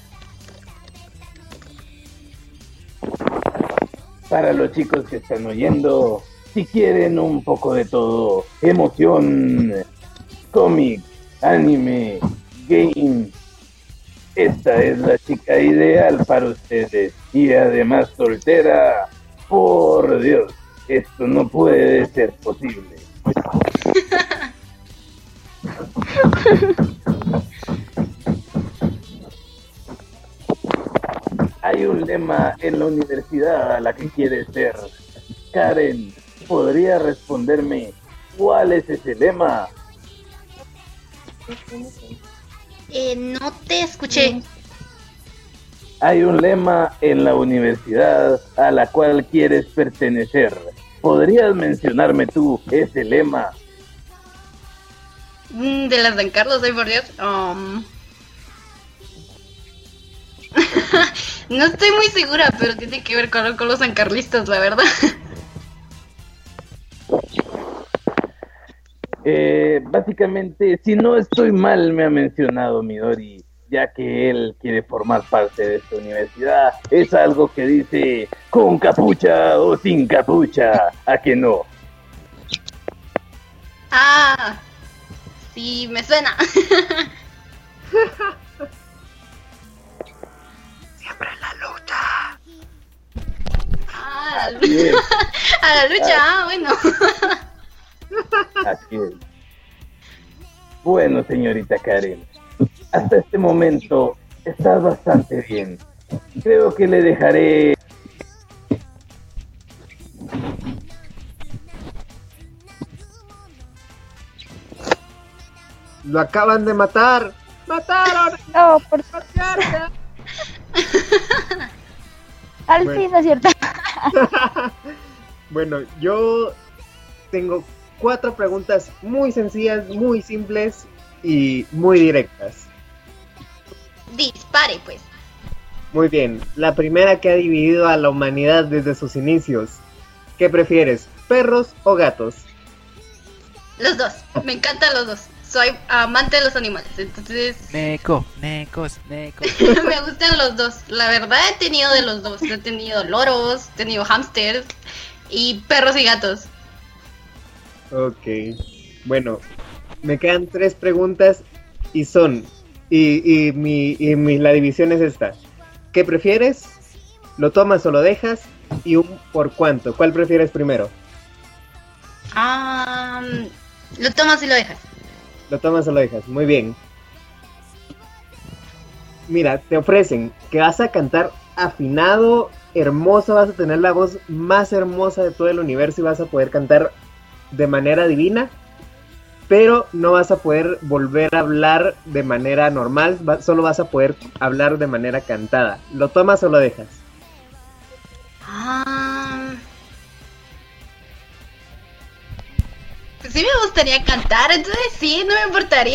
Para los chicos que están oyendo, si quieren un poco de todo, emoción, cómic, anime, game, esta es la chica ideal para ustedes. Y además soltera, por Dios, esto no puede ser posible. Hay un lema en la universidad a la que quieres ser. Karen, ¿podría responderme cuál es ese lema? Eh, no te escuché. Hay un lema en la universidad a la cual quieres pertenecer. ¿Podrías mencionarme tú ese lema? Mm, De las San Carlos, ay por Dios. Um... no estoy muy segura, pero tiene que ver con, con los sancarlistas, la verdad. Eh, básicamente, si no estoy mal, me ha mencionado Midori, ya que él quiere formar parte de esta universidad. Es algo que dice con capucha o sin capucha, ¿a que no? Ah, sí, me suena. Siempre en la lucha. Ah, Así es. a la lucha, ah, bueno. Así es. Bueno, señorita Karen, hasta este momento estás bastante bien. Creo que le dejaré... Lo acaban de matar. ¡Mataron! No, por ¡Mataron! Al Bueno. fin, ¿no es cierto? Bueno, yo tengo cuatro preguntas muy sencillas, muy simples y muy directas. Dispare, pues. Muy bien, la primera que ha dividido a la humanidad desde sus inicios. ¿Qué prefieres, perros o gatos? Los dos, me encantan los dos. Soy amante de los animales, entonces Neko, necos, necos. me gustan los dos. La verdad he tenido de los dos. He tenido loros, he tenido hámsters y perros y gatos. Ok, bueno, me quedan tres preguntas y son, y, y, mi, y mi, la división es esta. ¿Qué prefieres? ¿Lo tomas o lo dejas? Y un por cuánto. ¿Cuál prefieres primero? Ah, lo tomas y lo dejas. Lo tomas o lo dejas. Muy bien. Mira, te ofrecen que vas a cantar afinado, hermoso, vas a tener la voz más hermosa de todo el universo y vas a poder cantar de manera divina, pero no vas a poder volver a hablar de manera normal, va, solo vas a poder hablar de manera cantada. ¿Lo tomas o lo dejas? Ah, pues sí me gustaría cantar, entonces sí, no me importaría.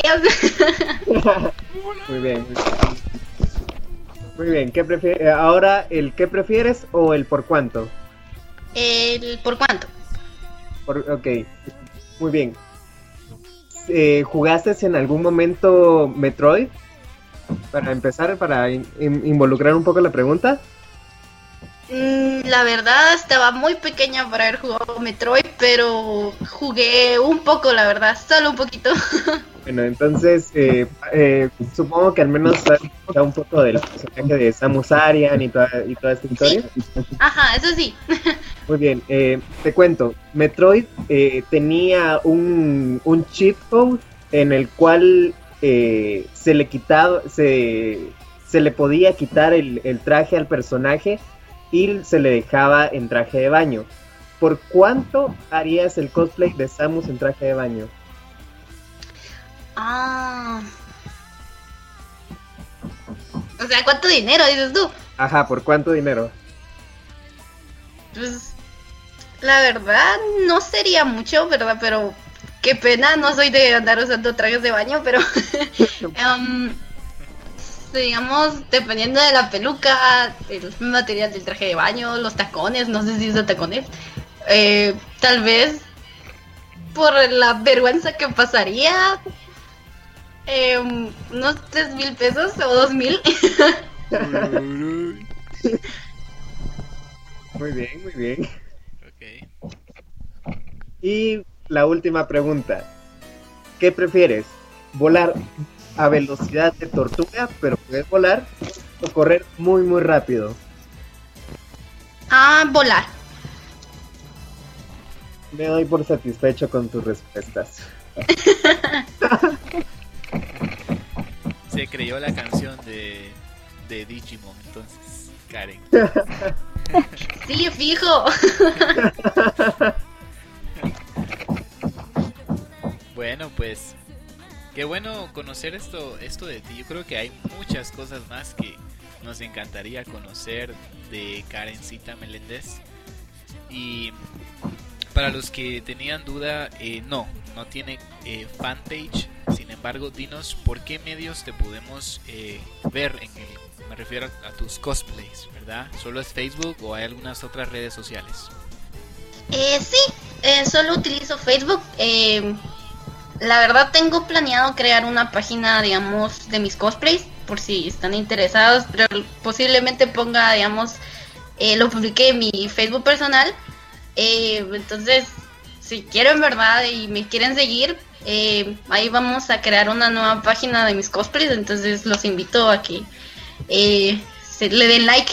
Muy bien, muy bien. Muy bien, ¿qué prefieres? Ahora, ¿el qué prefieres o el por cuánto? El por cuánto. Por, ok, muy bien. Eh, ¿Jugaste en algún momento Metroid? Para empezar, para in, in, involucrar un poco la pregunta. Mm, la verdad, estaba muy pequeña para haber jugado Metroid, pero jugué un poco, la verdad, solo un poquito. Bueno, entonces, eh, eh, supongo que al menos has escuchado un poco del personaje de Samus Aran y toda, y toda esta historia. Sí. Ajá, eso sí. Muy bien, eh, te cuento, Metroid eh, tenía un, un cheat code en el cual eh, se le quitaba, se, se le podía quitar el, el traje al personaje y se le dejaba en traje de baño. ¿Por cuánto harías el cosplay de Samus en traje de baño? Ah. O sea, ¿cuánto dinero dices tú? Ajá, ¿por cuánto dinero? Pues, la verdad, no sería mucho, ¿verdad? Pero, qué pena, no soy de andar usando trajes de baño, pero... um, digamos, dependiendo de la peluca, el material del traje de baño, los tacones, no sé si usa tacones, eh, tal vez, por la vergüenza que pasaría... Eh, unos tres mil pesos o dos mil. Muy bien, muy bien. Okay. Y la última pregunta. ¿Qué prefieres? ¿Volar a velocidad de tortuga, pero puedes volar? ¿O correr muy, muy rápido? Ah, volar. Me doy por satisfecho con tus respuestas. Se creyó la canción de, de Digimon, entonces, Karen. Sí, fijo. Bueno, pues, qué bueno conocer esto, esto de ti. Yo creo que hay muchas cosas más que nos encantaría conocer de Karencita Meléndez. Y para los que tenían duda, eh, no, no tiene eh, fanpage. Sin embargo, dinos por qué medios te podemos eh, ver en el, me refiero a, a tus cosplays, ¿verdad? ¿Solo es Facebook o hay algunas otras redes sociales? Eh, sí, eh, solo utilizo Facebook. Eh, la verdad tengo planeado crear una página, digamos, de mis cosplays, por si están interesados, pero posiblemente ponga, digamos, eh, lo publiqué en mi Facebook personal. Eh, entonces, si quieren, ¿verdad? Y me quieren seguir, eh, ahí vamos a crear una nueva página de mis cosplays. Entonces los invito a que eh, se le den like.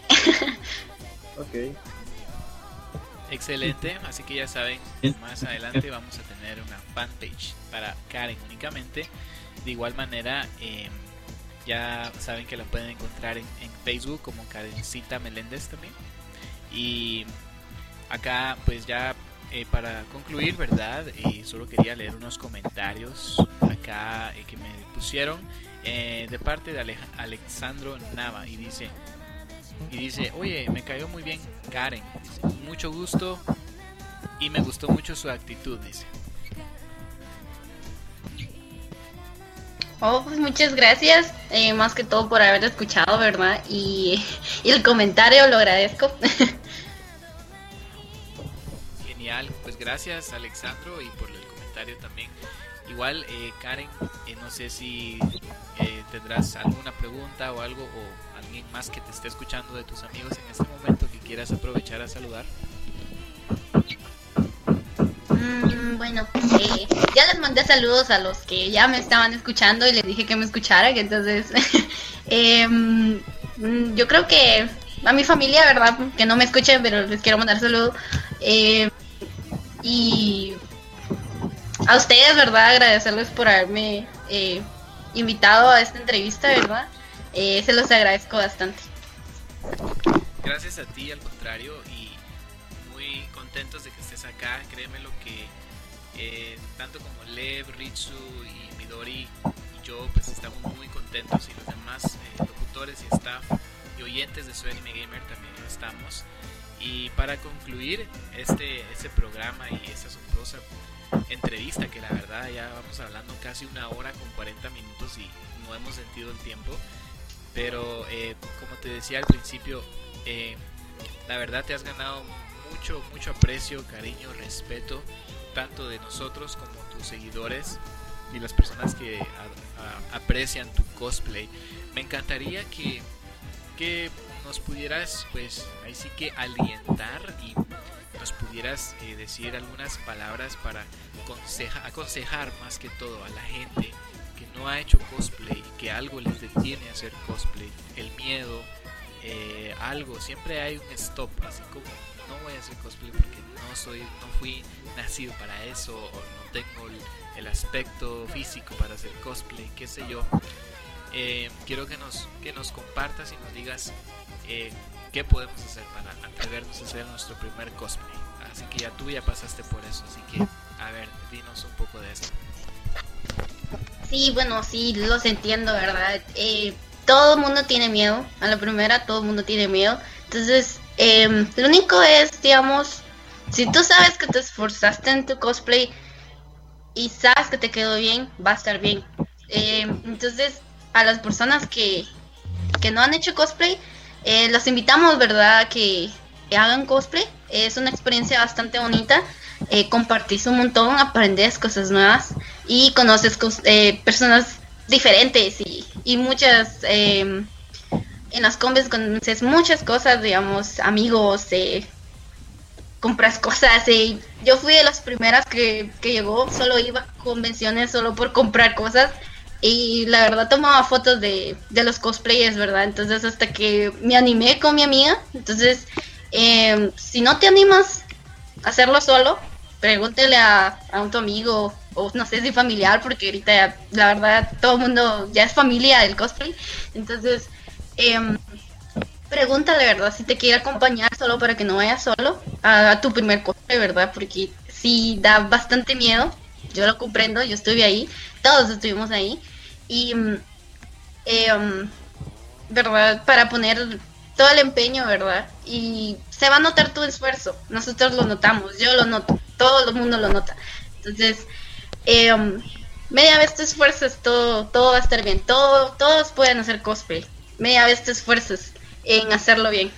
Ok. Excelente, así que ya saben, más adelante vamos a tener una fanpage para Karen únicamente. De igual manera, eh, ya saben que la pueden encontrar en, en Facebook como Karencita Meléndez también. Y acá pues ya eh, para concluir, ¿verdad? Eh, solo quería leer unos comentarios acá eh, que me pusieron eh, de parte de Alej- Alexandro Nava y dice y dice, oye, me cayó muy bien Karen, dice, mucho gusto y me gustó mucho su actitud, dice. Oh, pues muchas gracias, eh, más que todo por haber escuchado, ¿verdad? Y, y el comentario lo agradezco. Genial, pues gracias Alexandro y por el comentario también. Igual eh, Karen, eh, no sé si eh, tendrás alguna pregunta o algo o alguien más que te esté escuchando de tus amigos en este momento que quieras aprovechar a saludar. Mm, bueno, eh, ya les mandé saludos a los que ya me estaban escuchando y les dije que me escucharan, entonces eh, mm, yo creo que a mi familia, verdad, que no me escuchen, pero les quiero mandar saludos. Eh, y a ustedes, verdad, agradecerles por haberme eh, invitado a esta entrevista, verdad. Eh, se los agradezco bastante. Gracias a ti, al contrario, y muy contentos de que estés acá. Créeme lo que eh, tanto como Lev, Ritsu y Midori y yo pues estamos muy contentos, y los demás eh, locutores y staff y oyentes de Soy Anime Gamer también lo estamos. Y para concluir este, este programa y esta asombrosa entrevista, que la verdad ya vamos hablando casi una hora con cuarenta minutos y no hemos sentido el tiempo, pero eh, como te decía al principio, eh, la verdad te has ganado mucho, mucho aprecio, cariño, respeto, tanto de nosotros como tus seguidores y las personas que a, a, aprecian tu cosplay. Me encantaría que, que nos pudieras, pues, ahí sí que alientar y nos pudieras eh, decir algunas palabras para aconseja, aconsejar más que todo a la gente que no ha hecho cosplay, que algo les detiene a hacer cosplay, el miedo, eh, algo, siempre hay un stop, así como no voy a hacer cosplay porque no soy, no fui nacido para eso, o no tengo el, el aspecto físico para hacer cosplay, qué sé yo. Eh, quiero que nos, que nos compartas y nos digas eh, qué podemos hacer para atrevernos a hacer nuestro primer cosplay. Así que ya tú ya pasaste por eso, así que a ver, dinos un poco de esto. Sí, bueno, sí, los entiendo, ¿verdad? Eh, todo el mundo tiene miedo, a la primera todo el mundo tiene miedo. Entonces, eh, lo único es, digamos, si tú sabes que te esforzaste en tu cosplay y sabes que te quedó bien, va a estar bien. Eh, entonces, a las personas que, que no han hecho cosplay, eh, los invitamos, ¿verdad?, que, que hagan cosplay. Es una experiencia bastante bonita. Eh, compartís un montón, aprendes cosas nuevas y conoces cos- eh, personas diferentes y, y muchas eh, en las combes conoces muchas cosas, digamos, amigos, eh, compras cosas. Eh. Yo fui de las primeras que, que llegó, solo iba a convenciones solo por comprar cosas y la verdad tomaba fotos de, de los cosplayers, ¿verdad? Entonces hasta que me animé con mi amiga. Entonces eh, si no te animas a hacerlo solo, pregúntele a, a un tu amigo o no sé si familiar, porque ahorita ya, la verdad todo el mundo ya es familia del cosplay. Entonces eh, pregúntale, ¿verdad?, si te quiere acompañar solo para que no vayas solo a, a tu primer cosplay, ¿verdad? Porque sí da bastante miedo, yo lo comprendo, yo estuve ahí, todos estuvimos ahí y eh, ¿verdad?, para poner todo el empeño, ¿verdad? Y se va a notar tu esfuerzo, nosotros lo notamos, yo lo noto, todo el mundo lo nota. Entonces, eh, media vez te esfuerzas, todo, todo va a estar bien, todo, todos pueden hacer cosplay, media vez te esfuerzas en hacerlo bien.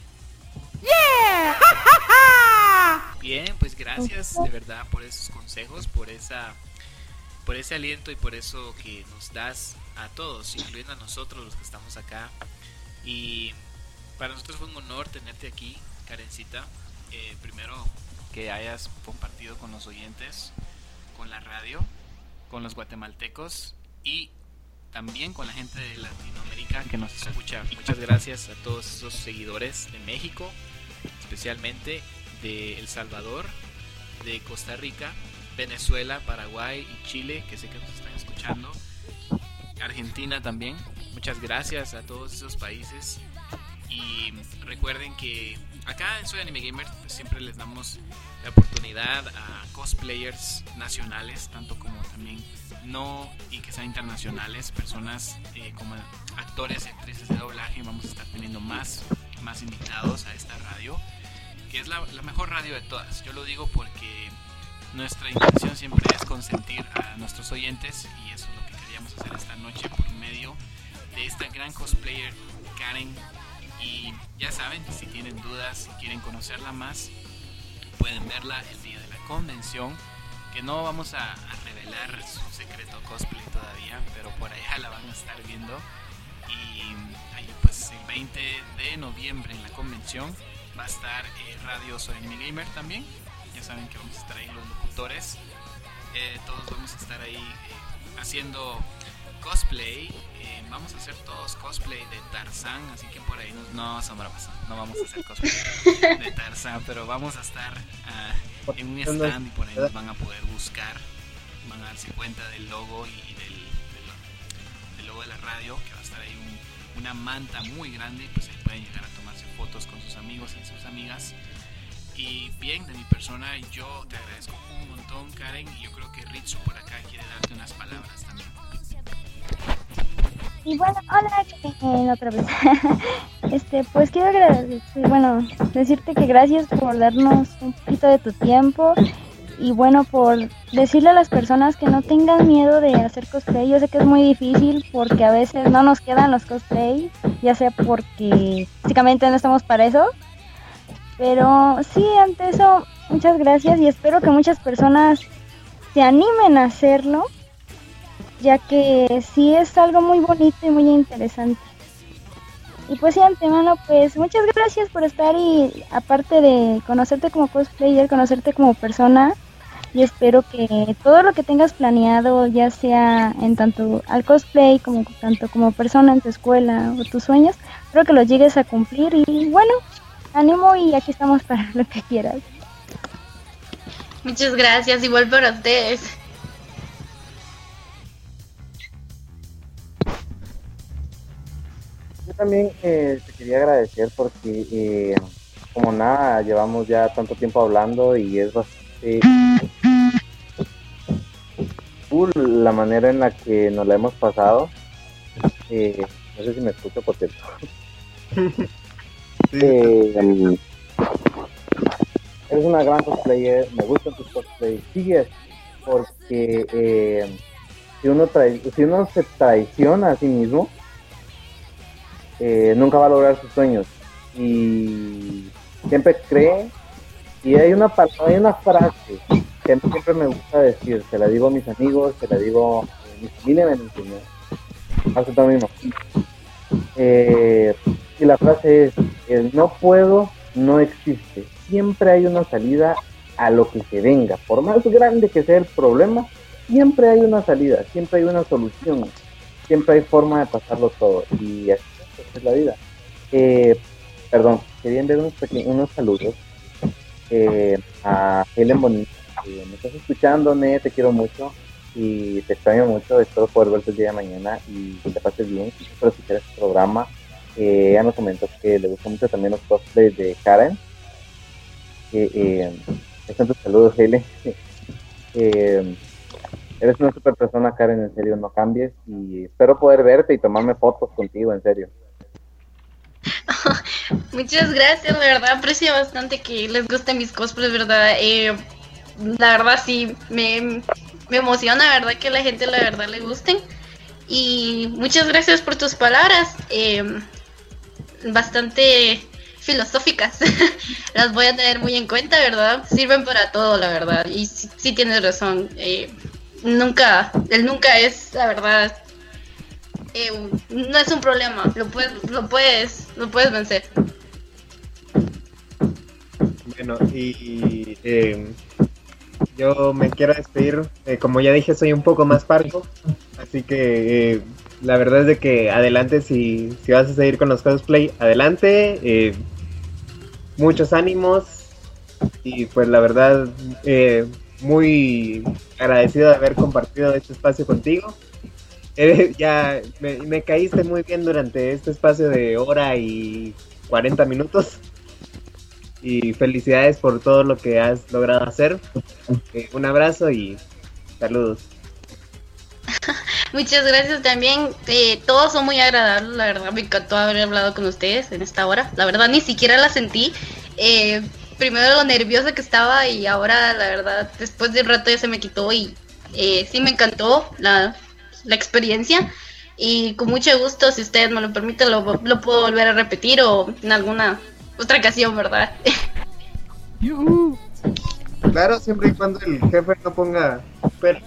Bien, pues gracias de verdad por esos consejos, por esa, por ese aliento y por eso que nos das a todos, incluyendo a nosotros los que estamos acá. Y para nosotros fue un honor tenerte aquí, Karencita. Eh, primero, que hayas compartido con los oyentes, con la radio, con los guatemaltecos y también con la gente de Latinoamérica que nos escucha. Muchas gracias a todos esos seguidores de México, especialmente de El Salvador, de Costa Rica, Venezuela, Paraguay y Chile, que sé que nos están escuchando. Argentina también. Muchas gracias a todos esos países. Y recuerden que acá en Soy Anime Gamer pues siempre les damos la oportunidad a cosplayers nacionales, tanto como también no y que sean internacionales, personas eh, como actores y actrices de doblaje. Vamos a estar teniendo más, más invitados a esta radio, que es la, la mejor radio de todas. Yo lo digo porque nuestra intención siempre es consentir a nuestros oyentes, y eso es lo que queríamos hacer esta noche por medio de esta gran cosplayer Karen. Y ya saben, si tienen dudas, si quieren conocerla más, pueden verla el día de la convención, que no vamos a, a revelar su secreto cosplay todavía, pero por allá la van a estar viendo. Y ahí pues el veinte de noviembre en la convención va a estar eh, Radio Soy Anime Gamer también, ya saben que vamos a estar ahí los locutores. Eh, todos vamos a estar ahí eh, haciendo cosplay. Eh, vamos a hacer todos cosplay de Tarzán, así que por ahí nos, no, sombra pasa, no vamos a hacer cosplay de Tarzán, pero vamos a estar uh, en un stand y por ahí nos van a poder buscar, van a darse cuenta del logo y del, del, del logo de la radio, que va a estar ahí un, una manta muy grande, y pues ahí pueden llegar a tomarse fotos con sus amigos y sus amigas. Y bien, de mi persona, yo te agradezco un montón, Karen, y yo creo que Ritsu por acá quiere darte unas palabras también. Y bueno, hola, eh, otra vez. este, pues quiero agradecer, bueno, decirte que gracias por darnos un poquito de tu tiempo y bueno, por decirle a las personas que no tengan miedo de hacer cosplay. Yo sé que es muy difícil porque a veces no nos quedan los cosplay, ya sea porque básicamente no estamos para eso. Pero sí, ante eso, muchas gracias y espero que muchas personas se animen a hacerlo, ya que sí es algo muy bonito y muy interesante. Y pues sí, antemano, pues muchas gracias por estar y aparte de conocerte como cosplayer, conocerte como persona, y espero que todo lo que tengas planeado, ya sea en tanto al cosplay como tanto como persona en tu escuela o tus sueños, espero que los llegues a cumplir y bueno, ánimo y aquí estamos para lo que quieras. Muchas gracias, igual para ustedes. Yo también eh, te quería agradecer porque eh, como nada, llevamos ya tanto tiempo hablando y es bastante cool la manera en la que nos la hemos pasado. Eh, no sé si me escucho, por cierto. eh, eres una gran cosplayer, me gustan tus cosplays, sigue así, porque eh, si uno trai- si uno se traiciona a sí mismo, eh, nunca va a lograr sus sueños y siempre cree. Y hay una hay una frase que a mí siempre me gusta decir, se la digo a mis amigos, se la digo a mi familia, me la enseñó hace también mismo. Eh, y la frase es: el no puedo no existe, siempre hay una salida a lo que se venga, por más grande que sea el problema, siempre hay una salida, siempre hay una solución, siempre hay forma de pasarlo todo, y así es la vida. Eh, perdón, quería enviar unos, pequeños, unos saludos eh, a Helen Bonita, que me estás escuchando, Ne, te quiero mucho y te extraño mucho, espero poder verte el día de mañana y que te pases bien, espero que quieras este programa. Eh, ella me comentó que le gustan mucho también los cosplays de Karen. Eh, eh, Tantos saludos, Helen. eh, eres una super persona, Karen, en serio, no cambies y espero poder verte y tomarme fotos contigo, en serio. Muchas gracias, la verdad aprecio bastante que les gusten mis cosplays, verdad. Eh, la verdad sí, me, me emociona, verdad, que a la gente la verdad le gusten. Y muchas gracias por tus palabras, eh, bastante filosóficas. Las voy a tener muy en cuenta, verdad. Sirven para todo, la verdad. Y sí, sí tienes razón. Eh, nunca, el nunca es, la verdad. Eh, no es un problema, lo puedes, lo puedes, lo puedes vencer. Bueno, y eh, yo me quiero despedir. Eh, como ya dije, soy un poco más parco, así que eh, la verdad es de que adelante, si, si vas a seguir con los cosplay, adelante. Eh, muchos ánimos y pues la verdad eh, muy agradecido de haber compartido este espacio contigo. Eh, ya me, me caíste muy bien durante este espacio de hora y cuarenta minutos. Y felicidades por todo lo que has logrado hacer. Eh, un abrazo y saludos. Muchas gracias también. Eh, todos son muy agradables, la verdad. Me encantó haber hablado con ustedes en esta hora. La verdad, ni siquiera la sentí. Eh, primero lo nerviosa que estaba y ahora, la verdad, después de un rato ya se me quitó y eh, sí me encantó la, la experiencia. Y con mucho gusto, si ustedes me lo permiten, lo, lo puedo volver a repetir o en alguna otra ocasión, ¿verdad? ¡Yuhu! Claro, siempre y cuando el jefe no ponga pero.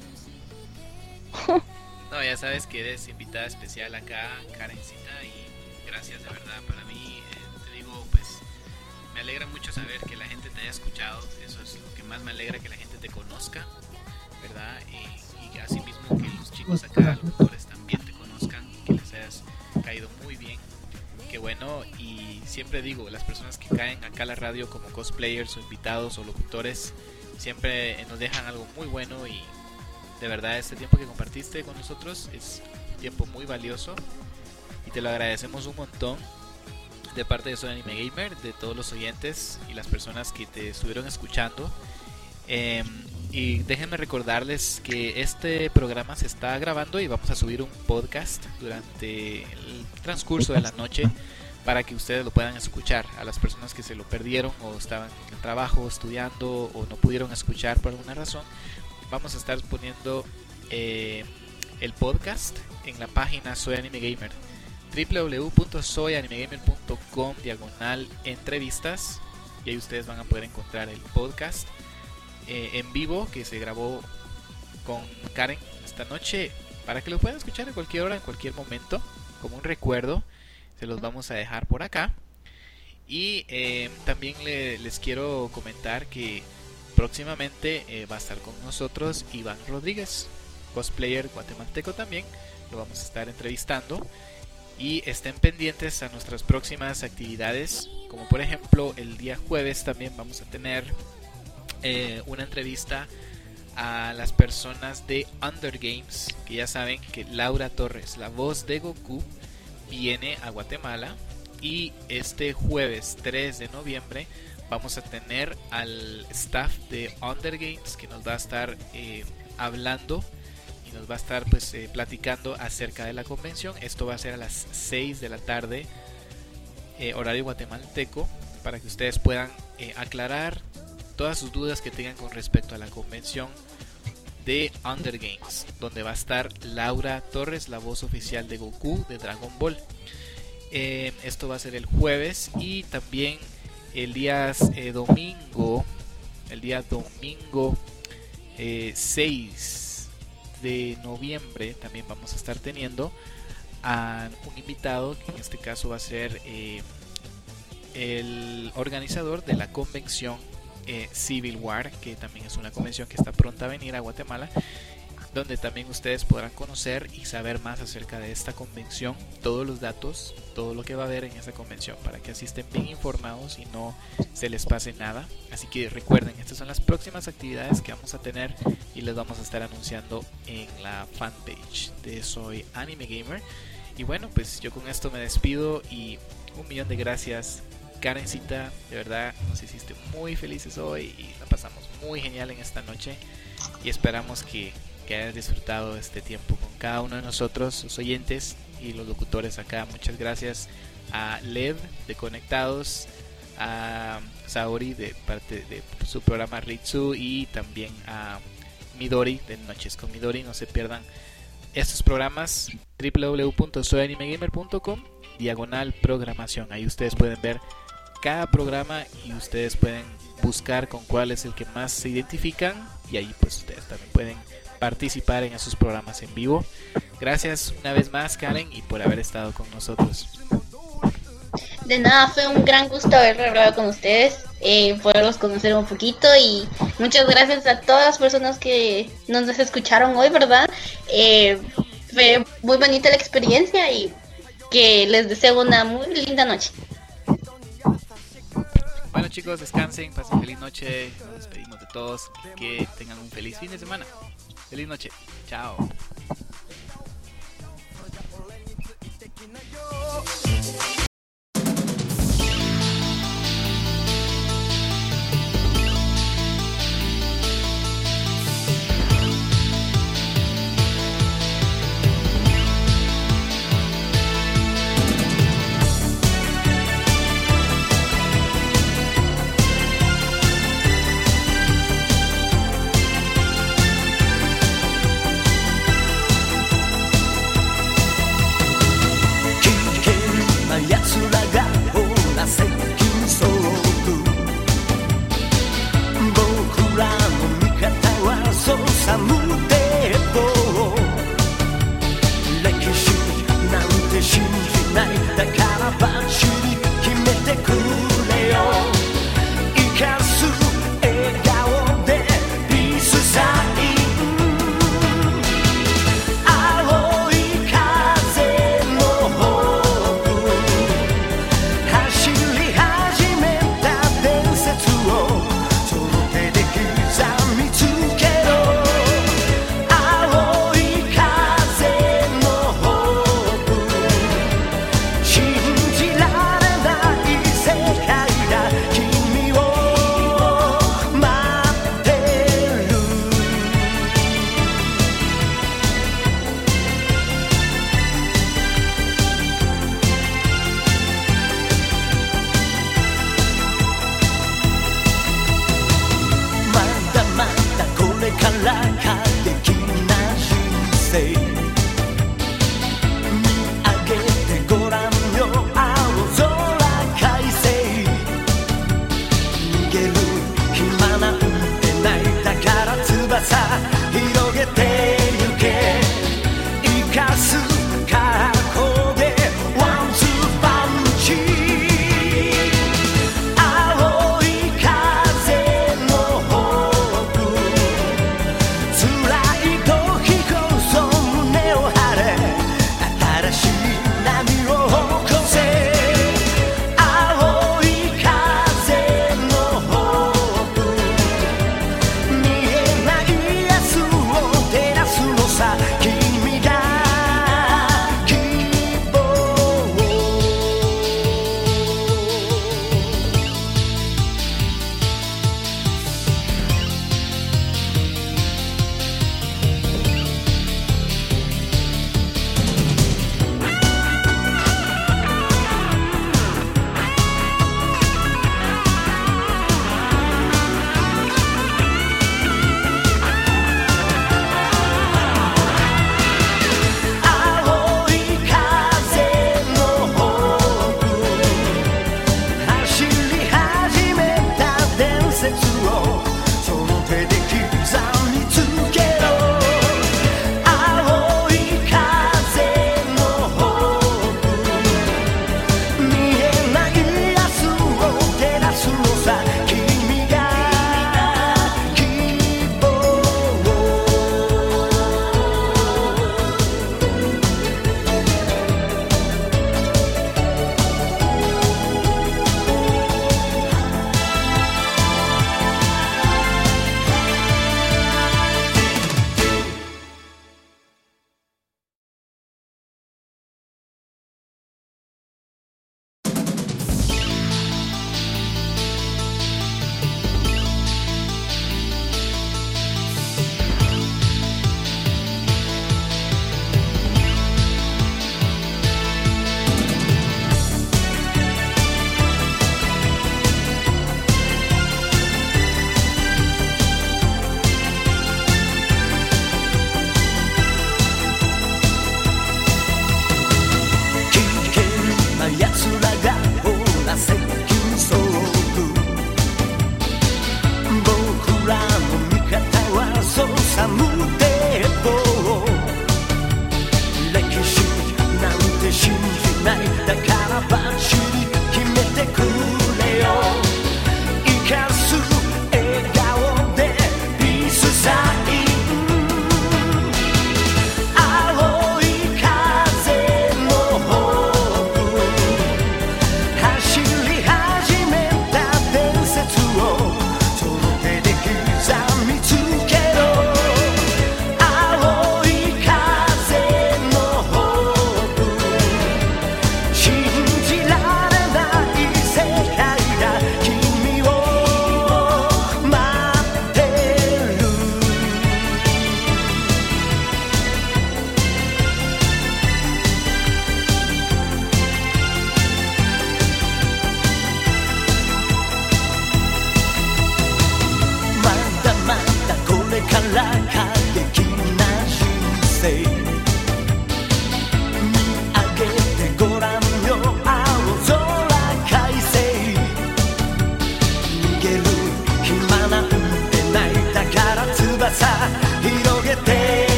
No, ya sabes que eres invitada especial acá, Karencita, y gracias de verdad. Para mí, eh, te digo, pues me alegra mucho saber que la gente te haya escuchado. Eso es lo que más me alegra, que la gente te conozca, ¿verdad? Y, y así mismo que los chicos acá, los locutores, también te conozcan, que les hayas caído muy bien. Qué bueno. Y siempre digo, las personas que caen acá a la radio como cosplayers o invitados o locutores siempre nos dejan algo muy bueno, y de verdad este tiempo que compartiste con nosotros es un tiempo muy valioso y te lo agradecemos un montón de parte de Soy Anime Gamer, de todos los oyentes y las personas que te estuvieron escuchando. Eh, y déjenme recordarles que este programa se está grabando y vamos a subir un podcast durante el transcurso de la noche para que ustedes lo puedan escuchar. A las personas que se lo perdieron o estaban en el trabajo estudiando o no pudieron escuchar por alguna razón, vamos a estar poniendo eh, el podcast en la página Soy Anime Gamer, doble u doble u doble u punto soy anime gamer punto com diagonal entrevistas, y ahí ustedes van a poder encontrar el podcast eh, en vivo que se grabó con Karen esta noche, para que lo puedan escuchar en cualquier hora, en cualquier momento, como un recuerdo. Se los vamos a dejar por acá. Y eh, también le, les quiero comentar que próximamente eh, va a estar con nosotros Iván Rodríguez, cosplayer guatemalteco también. Lo vamos a estar entrevistando. Y estén pendientes a nuestras próximas actividades, como por ejemplo el día jueves también vamos a tener eh, una entrevista a las personas de Under Games, que ya saben que Laura Torres, la voz de Goku, viene a Guatemala. Y este jueves tres de noviembre vamos a tener al staff de Under Games, que nos va a estar eh, hablando y nos va a estar pues eh, platicando acerca de la convención. Esto va a ser a las seis de la tarde, eh, horario guatemalteco, para que ustedes puedan eh, aclarar todas sus dudas que tengan con respecto a la convención de Under Games, donde va a estar Laura Torres, la voz oficial de Goku de Dragon Ball. Eh, esto va a ser el jueves, y también el día eh, domingo, el día domingo eh, seis de noviembre también vamos a estar teniendo a un invitado, que en este caso va a ser eh, el organizador de la convención eh, Civil War, que también es una convención que está pronta a venir a Guatemala, donde también ustedes podrán conocer y saber más acerca de esta convención, todos los datos, todo lo que va a haber en esa convención, para que así estén bien informados y no se les pase nada. Así que recuerden, estas son las próximas actividades que vamos a tener y les vamos a estar anunciando en la fanpage de Soy Anime Gamer. Y bueno, pues yo con esto me despido y un millón de gracias, Karencita, de verdad nos hiciste muy felices hoy y la pasamos muy genial en esta noche, y esperamos que que hayas disfrutado este tiempo con cada uno de nosotros, los oyentes y los locutores acá. Muchas gracias a Lev de Conectados, a Saori de parte de su programa Ritsu, y también a Midori de Noches con Midori. No se pierdan estos programas, doble u doble u doble u punto soy anime gamer punto com diagonal programación. Ahí ustedes pueden ver cada programa y ustedes pueden buscar con cuál es el que más se identifican, y ahí pues ustedes también pueden participar en esos programas en vivo. Gracias una vez más, Karen, y por haber estado con nosotros. De nada, fue un gran gusto haber hablado con ustedes, eh, poderlos conocer un poquito, y muchas gracias a todas las personas que nos escucharon hoy, ¿verdad? Eh, fue muy bonita la experiencia y que les deseo una muy linda noche. Bueno chicos, descansen, pasen feliz noche, nos despedimos de todos, que tengan un feliz fin de semana. Feliz noche, chao.